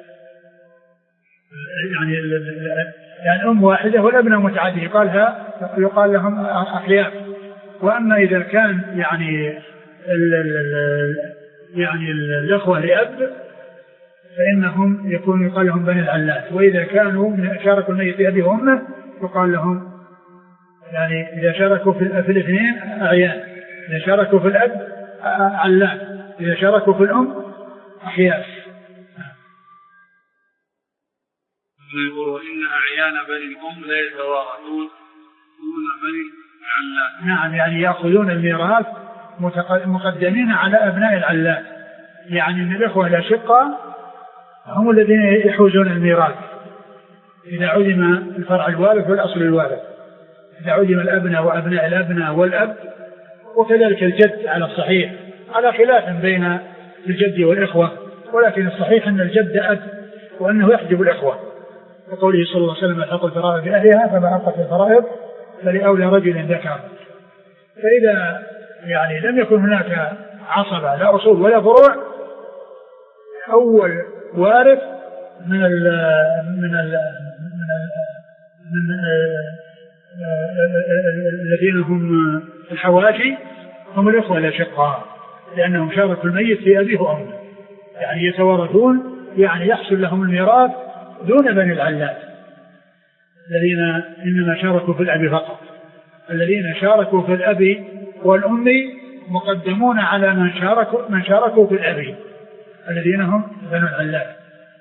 يعني ال يعني أم واحدة والأبناء متعددين يقالها يقال لهم أخيار. وأما إذا كان يعني ال ال يعني الأخوة لأب فإنهم يكون يقال لهم بني العلات، وإذا كانوا شاركوا الميت في أبيه وأمه يقال لهم يعني إذا شاركوا في الاثنين أعيان، إذا شاركوا في الأب علان، إذا شاركوا في الأم أخياس. يقولوا إن أعيان بني الأم لا يتوارثون دون بني العلات. نعم، يعني يأخذون الميراث مقدمين على أبناء العلات، يعني من الإخوة الأشقاء هم الذين يحوزون الميراث إذا علم الفرع الوارث والأصل الوارث، إذا علم الأبناء وأبناء الأبناء والأب، وكذلك الجد على الصحيح، على خلاف بين الجد والإخوة، ولكن الصحيح أن الجد أب وأنه يحجب الإخوة، وقوله صلى الله عليه وسلم الحق الفرائض بأهلها فما ألقت الفرائض فلأولى رجل ذكر. فإذا يعني لم يكن هناك عصبة لا أصول ولا فروع، أول وارث من ال من ال من, ال من الذين هم الحواشي هم الإخوة الأشقاء، لأنهم شاركوا الميت في أبيه وأمه، يعني يتوارثون، يعني يحصل لهم الميراث دون بني العلات الذين إنما شاركوا في الأب فقط. الذين شاركوا في الأب والأم مقدمون على من شاركوا من شاركوا في الأب الذين هم بنو العلات.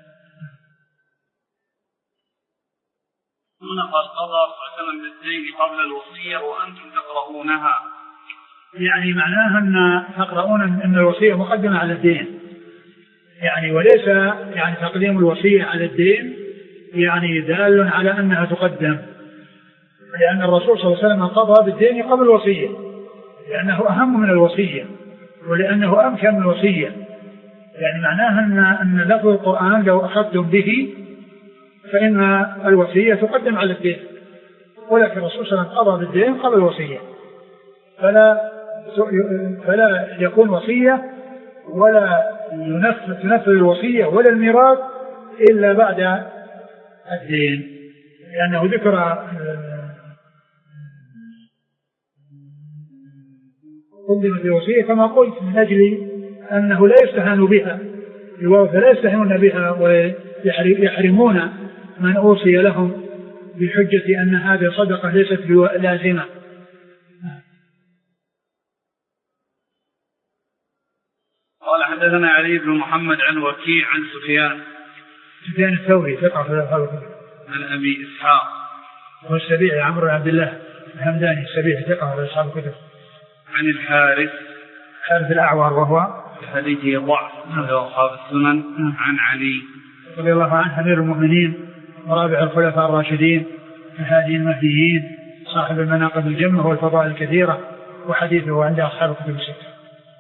هنا قال قضى حكما بالدين قبل الوصية وأنتم تقرؤونها، يعني معناها أن تقرؤون أن الوصية مقدمة على الدين، يعني وليس يعني تقديم الوصية على الدين يعني دال على أنها تقدم، لأن الرسول صلى الله عليه وسلم قضى بالدين قبل الوصية لأنه أهم من الوصية ولأنه أمكن من الوصية. يعني معناها أن أن لفظ القرآن لو أخذتم به فإن الوصية تقدم على الدين، ولكن الرسول صلى الله عليه وسلم قضى بالدين قبل الوصية، فلا فلا يكون وصية ولا تنفذ الوصية ولا الميراث إلا بعد الدين، لأنه ذكر قدمت الوصية كما قلت من أجل أنه لا يستهان بها، الورثة لا يستهانون بها ويحرمون من أوصي لهم بحجة أن هذه صدقة ليست لازمة. قال حدثنا علي بن محمد عن وكيع عن سفيان سفيان الثوري ثقة في الحلقة عن أبي إسحاق والسبيعي عمرو بن عبد الله الهمداني السبيعي ثقة في أصحاب الكتب عن الحارث حارث الأعور وهو حديثه ضعف له أصحاب السنن عن علي رضي الله عنه أمير المؤمنين ورابع الخلفاء الراشدين الهادي المهديين صاحب المناقب الجمة والفضائل الكثيرة، وحديثه عند أصحاب الكتب الستة.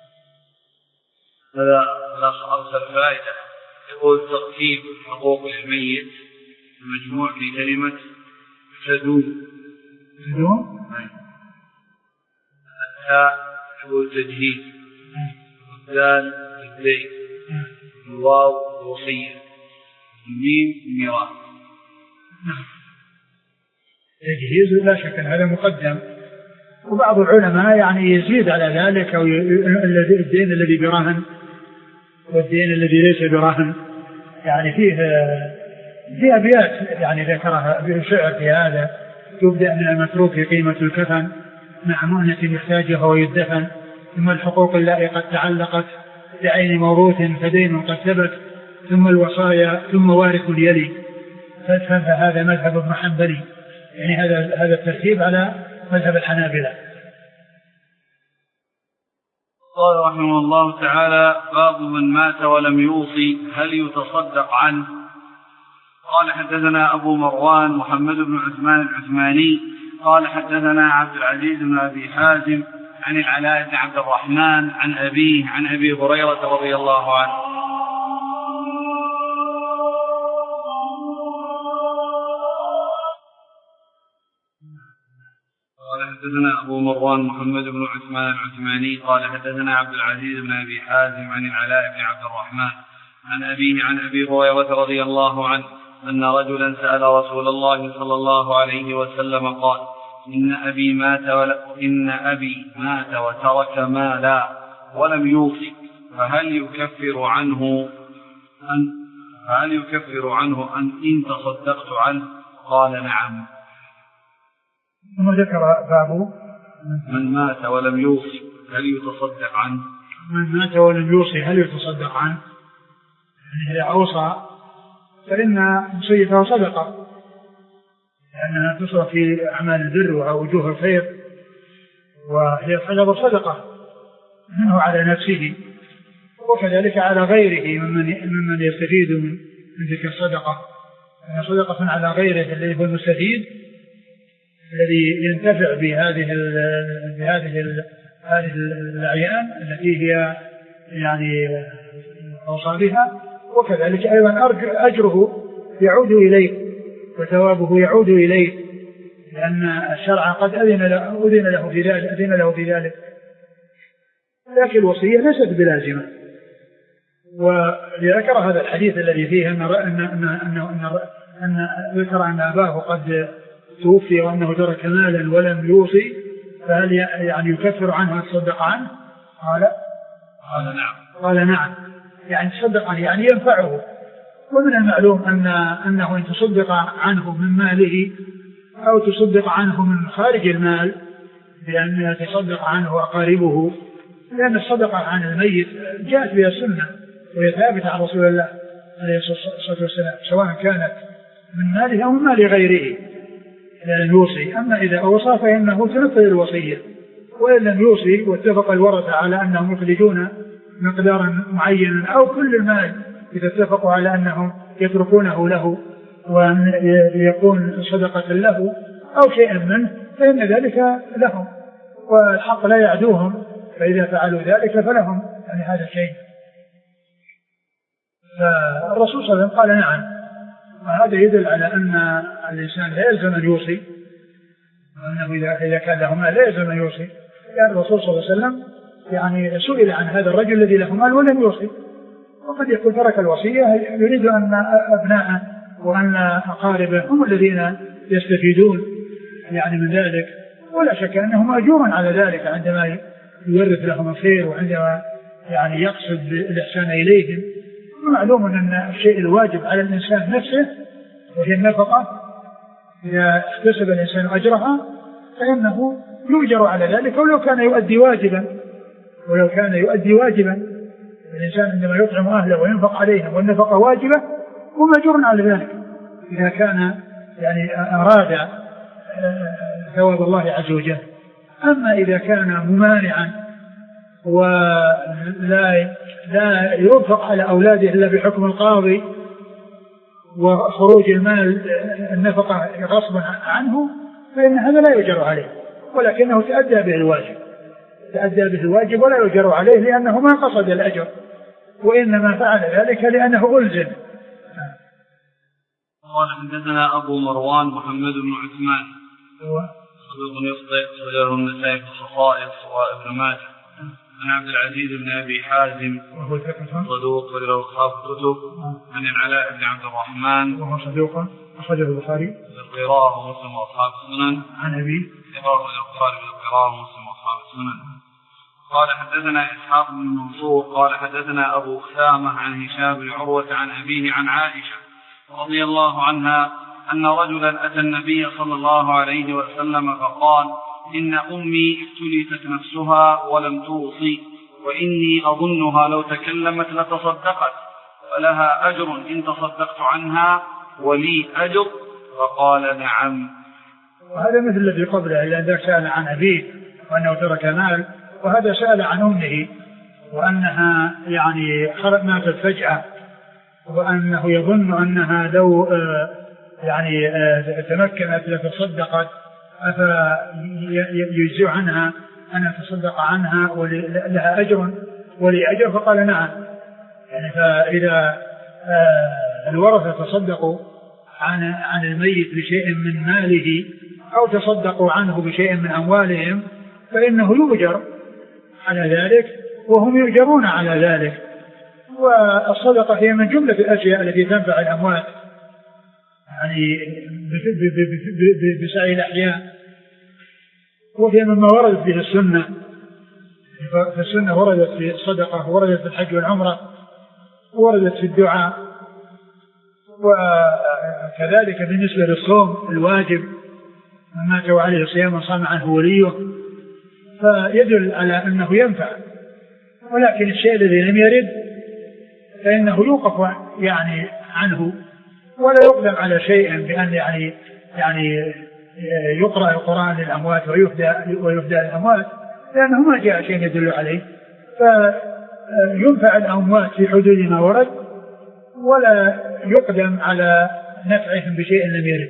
هذا الأخ أرسل فائدة يقول ترتيب حقوق الميت مجموع في كلمة تدوم تدوم التاء يقول تجهيز والدال الدين الواو الوصية الميم الميراث. تجهيز لا شك أن هذا مقدم، وبعض العلماء يعني يزيد على ذلك أو الدين الذي برهن والدين الذي ليس برهن، يعني فيه في أبيات يعني ذكرها بالشعر في هذا، يبدأ من المتروك قيمة الكفن مع مؤنة يحتاجها ويدفن، ثم الحقوق التي قد تعلقت بعين موروث فدين قد ثبت، ثم الوصايا ثم وارث يلي، فهذا مذهب ابن حنبل، يعني هذا هذا الترتيب على مذهب الحنابلة. قال رحمه الله تعالى: باب من مات ولم يوصي هل يتصدق عنه؟ قال حدثنا أبو مروان محمد بن عثمان العثماني قال حدثنا عبد العزيز بن أبي حازم عن العلاء بن عبد الرحمن عن أبيه عن أبي هريرة رضي الله عنه قال حدثنا أبو مروان محمد بن عثمان العثماني قال حدثنا عبد العزيز بن أبي حازم عن العلاء بن عبد الرحمن عن أبيه عن أبي هريرة رضي الله عنه أن رجلا سأل رسول الله صلى الله عليه وسلم قال: إن أبي مات إن أبي مات وترك مالا ولم يوصي فهل يكفر عنه أن فهل يكفر عنه أن إن تصدقت عنه؟ قال: نعم. ثم ذكر باب من مات ولم يوصي هل يتصدق عنه؟ من مات ولم يوصي هل يتصدق عنه؟ يعني إذا أوصى فإن وصيته صدقة، لأنها تصرف في أعمال البر ووجوه الخير، وهي تعتبر صدقة منه على نفسه وكذلك على غيره ممن ممن يستفيد من تلك الصدقة، يعني صدقة على غيره الذي هو المستفيد الذي ينتفع بهذه بهذه هذه الأعيان التي هي يعني أوصى بها، وكذلك أيضا أجره يعود إليه وثوابه يعود إليه، لأن الشرع قد أذن له أذن له في ذلك أذن له في ذلك. لكن الوصية ليست بلازمة. وذكر هذا الحديث الذي فيه أن أن أن أن, أن ذكر أن أباه قد توفي وأنه ترك مالا ولم يوصي، فهل يعني يكفر عنه ويتصدق عنه؟ قال قال نعم. قال نعم، يعني تصدق عنه يعني ينفعه. ومن المعلوم أن أنه إن تصدق عنه من ماله أو تصدق عنه من خارج المال بأن يتصدق عنه أقاربه، لأن الصدقة عن الميت جاءت بها السنة وهي ثابتة عن رسول الله عليه الصلاة والسلام، سواء كانت من ماله أو من مال غيره إذا لم يوصي. أما إذا أوصى فإنه تنفذ الوصية، وإن لم يوصي واتفق الورثة على أنهم يخرجون مقدارا معينا أو كل المال إذا اتفقوا على أنهم يتركونه له وأن يكون صدقة له أو شيئا منه فإن ذلك لهم، والحق لا يعدوهم، فإذا فعلوا ذلك فلهم يعني هذا الشيء. فالرسول صلى الله عليه وسلم قال نعم، وهذا يدل على أن الإنسان لا يلزم أن يوصي، وأنه إذا كان له مال لا يلزم أن يوصي، لأن الرسول صلى الله عليه وسلم يعني سئل عن هذا الرجل الذي له مال ولم يوصي، وقد يكون ترك الوصية يريد أن أبناءه وأن أقاربه هم الذين يستفيدون يعني من ذلك، ولا شك أنه مأجور على ذلك عندما يورث لهم الخير وعندما يعني يقصد الإحسان إليهم. ومعلوم أن الشيء الواجب على الإنسان نفسه وهي النفقة، إذا اكتسب الإنسان أجرها فإنه يؤجر على ذلك ولو كان يؤدي واجبا ولو كان يؤدي واجبا الإنسان عندما يطعم أهله وينفق عليهم والنفقة واجبة هو مأجور على ذلك إذا كان يعني أراد ثواب الله عز وجل. أما إذا كان ممانعا ولا لا ينفق على أولاده إلا بحكم القاضي وخروج المال النفقة غصبا عنه فإن هذا لا يجر عليه، ولكنه تأدى به الواجب تأدى به الواجب ولا يجر عليه لأنه ما قصد الأجر، وإنما فعل ذلك لأنه ألزم. قال حدثنا أبو مروان محمد بن عثمان صدوق يخطئ أخرجه النسائي في الخصائص وابن ماجه. عن عبد العزيز بن أبي حازم صدوق وله أصحاب الكتب. عن العلاء بن عبد الرحمن وهو صدوق أخرجه البخاري بالقراءة ومسلم وأصحاب السنن. عن أبي قراءة البخاري بالقراءة ومسلم وأصحاب السنن. قال حدثنا إسحاق بن منصور قال حدثنا أبو أسامة عن هشام بن عروة عن أبيه عن عائشة رضي الله عنها أن رجلا أتى النبي صلى الله عليه وسلم فقال إن أمي ابتليت نفسها ولم توصي وإني أظنها لو تكلمت لتصدقت ولها أجر إن تصدقت عنها ولي أجر، فقال نعم. وهذا مثل الذي قبله، لأن سأل عن أبيه وأنه ترك مال، وهذا سأل عن أمه وأنها يعني ماتت فجأة وأنه يظن أنها لو يعني تمكنت لتصدقت أفيجزع عنها أن تصدق عنها ولها أجر ولي أجر، فقال نعم. يعني فإذا الورثة تصدقوا عن عن الميت بشيء من ماله أو تصدقوا عنه بشيء من أموالهم فإنه يؤجر على ذلك وهم يؤجرون على ذلك. والصدقة هي من جملة الأشياء التي تنفع الأموات يعني بسعي الأحياء، وهي مما وردت به السنة. في السنة وردت في الصدقة وردت في الحج والعمرة وردت في الدعاء، وكذلك بالنسبة للصوم الواجب من مات وعليه صيام صام عنه وليه، فيدل على أنه ينفع. ولكن الشيء الذي لم يرد فإنه يوقف يعني عنه، ولا يقدم على شيء بأن يعني يعني يقرأ القرآن للأموات ويهدى ويهدى للأموات، لأنه ما جاء شيء يدل عليه. فينفع الأموات في حدود ما ورد، ولا يقدم على نفعهم بشيء لم يرد.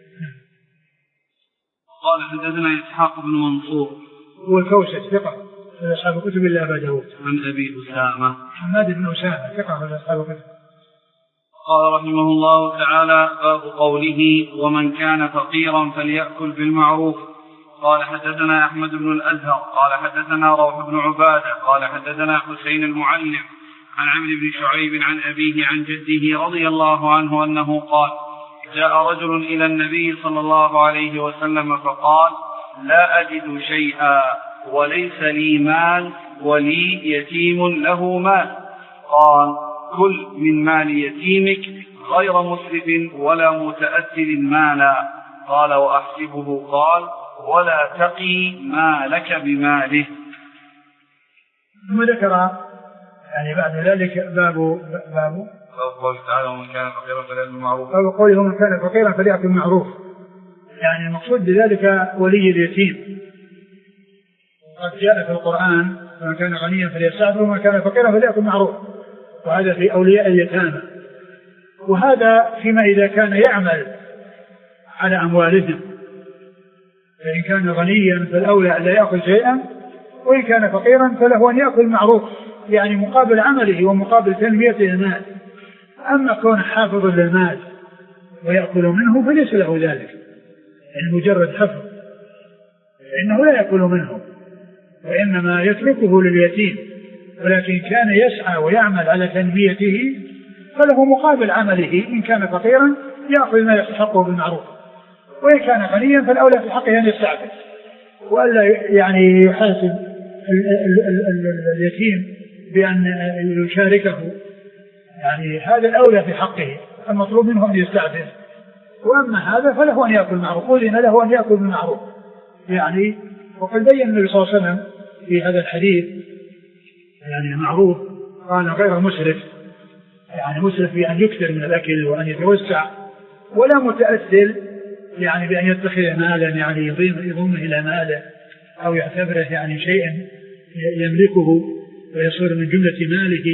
قال حدثنا إسحاق بن منصور والكوسج ثقة أصحاب كتب الله أبا داود. عن أبي أسامة حماد بن أسامة ثقة أصحاب كتب. قال رحمه الله تعالى: باب قوله: ومن كان فقيرا فليأكل بالمعروف. قال حدثنا أحمد بن الأزهر قال حدثنا روح بن عبادة قال حدثنا حسين المعلم عن عمرو بن شعيب عن أبيه عن جده رضي الله عنه أنه قال: جاء رجل إلى النبي صلى الله عليه وسلم فقال: لا أجد شيئا وليس لي مال ولي يتيم له مال. قال: كل من مال يتيمك غير مسرف ولا متأثل مالا. قال: وأحسبه قال: ولا تقي مالك بماله. ثم ذكر يعني بعد ذلك باب باب قوله تعالى: ومن كان فقيرا فليأكل بالمعروف. باب قوله: ومن كان فقيرا فليأكل بالمعروف، يعني المقصود بذلك ولي اليتيم. قد جاء في القرآن: ومن كان غنيا فليستعفف ومن كان فقيرا فليأكل بالمعروف، وهذا في أولياء اليتامى. وهذا فيما إذا كان يعمل على أموالهم، فإن كان غنيا فالأولى أن لا يأكل شيئا، وإن كان فقيرا فله أن يأكل معروف، يعني مقابل عمله ومقابل تنمية المال. أما كون حافظ للمال ويأكل منه فليس له ذلك، يعني مجرد حفظ، فإنه لا يأكل منه وإنما يتركه لليتيم. ولكن كان يسعى ويعمل على تنميته فله مقابل عمله، إن كان فقيرا يأخذ ما يستحقه بالمعروف، وإن كان غنيا فالأولى في حقه أن يستعفف وألا يعني يحاسب اليتيم بأن يشاركه، يعني هذا الأولى في حقه، المطلوب منه أن يستعفف. وأما هذا فله أن يأكل معروف، وإذن له أن يأكل بالمعروف يعني. وقد بين النبي صلى الله عليه وسلم في هذا الحديث يعني معروف، قال: غير مسرف، يعني مسرف بأن يكثر من الأكل وأن يتوسع، ولا متأثل يعني بأن يتخذ مالا يعني يضم إلى ماله أو يعتبره يعني شيئا يملكه ويصير من جملة ماله،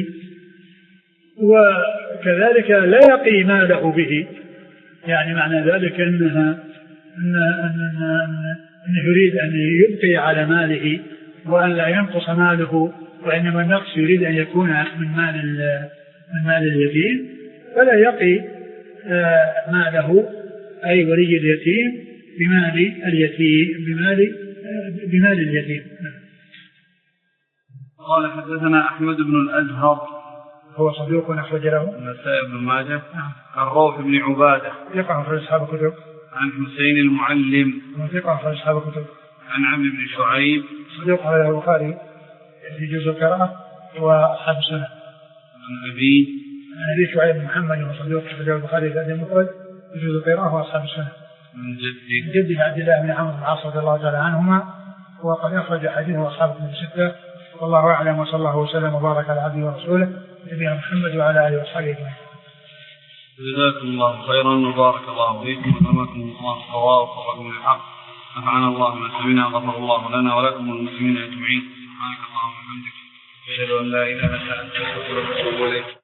وكذلك لا يقي ماله به، يعني معنى ذلك أنها أن أن أن أنه يريد أن يبقي على ماله وأن لا ينقص ماله، وإنما النقص يريد أن يكون من مال من مال اليتيم، فلا يقي ماله أي ولي اليتيم بمال اليتيم بمال بمال اليتيم. قال حدثنا أحمد بن الأزهر هو صدوق أخرج له النسائي بن ماجه. عن روح بن عبادة ثقة أخرج أصحاب الكتب. عن حسين المعلم ثقة أخرج أصحاب الكتب. عن عمرو بن شعيب صدوق على البخاري في جزء القراءة وأصحاب السنة. عن أبي عن أبي شعيب محمد وصدوق أخرج البخاري في المفرد في جزء القراءة وأصحاب السنة. من جده جده عبد الله بن عمرو بن العاص رضي الله تعالى عنهما، وقد أخرج حديثه أصحاب الكتب الستة. والله أعلم، وصلى الله وسلم وبارك على عبده ورسوله نبينا محمد وعلى آله وصحبه أجمعين. جزاكم الله خيرا وبارك الله فيكم وسلمكم الله الصواب ووفقكم للحق. نفعنا الله بما سمعنا، غفر الله لنا ولكم والمسلمين أجمعين. سبحانك اللهم وبحمدك، أشهد أن لا إله إلا أنت، أستغفرك وأتوب إليك.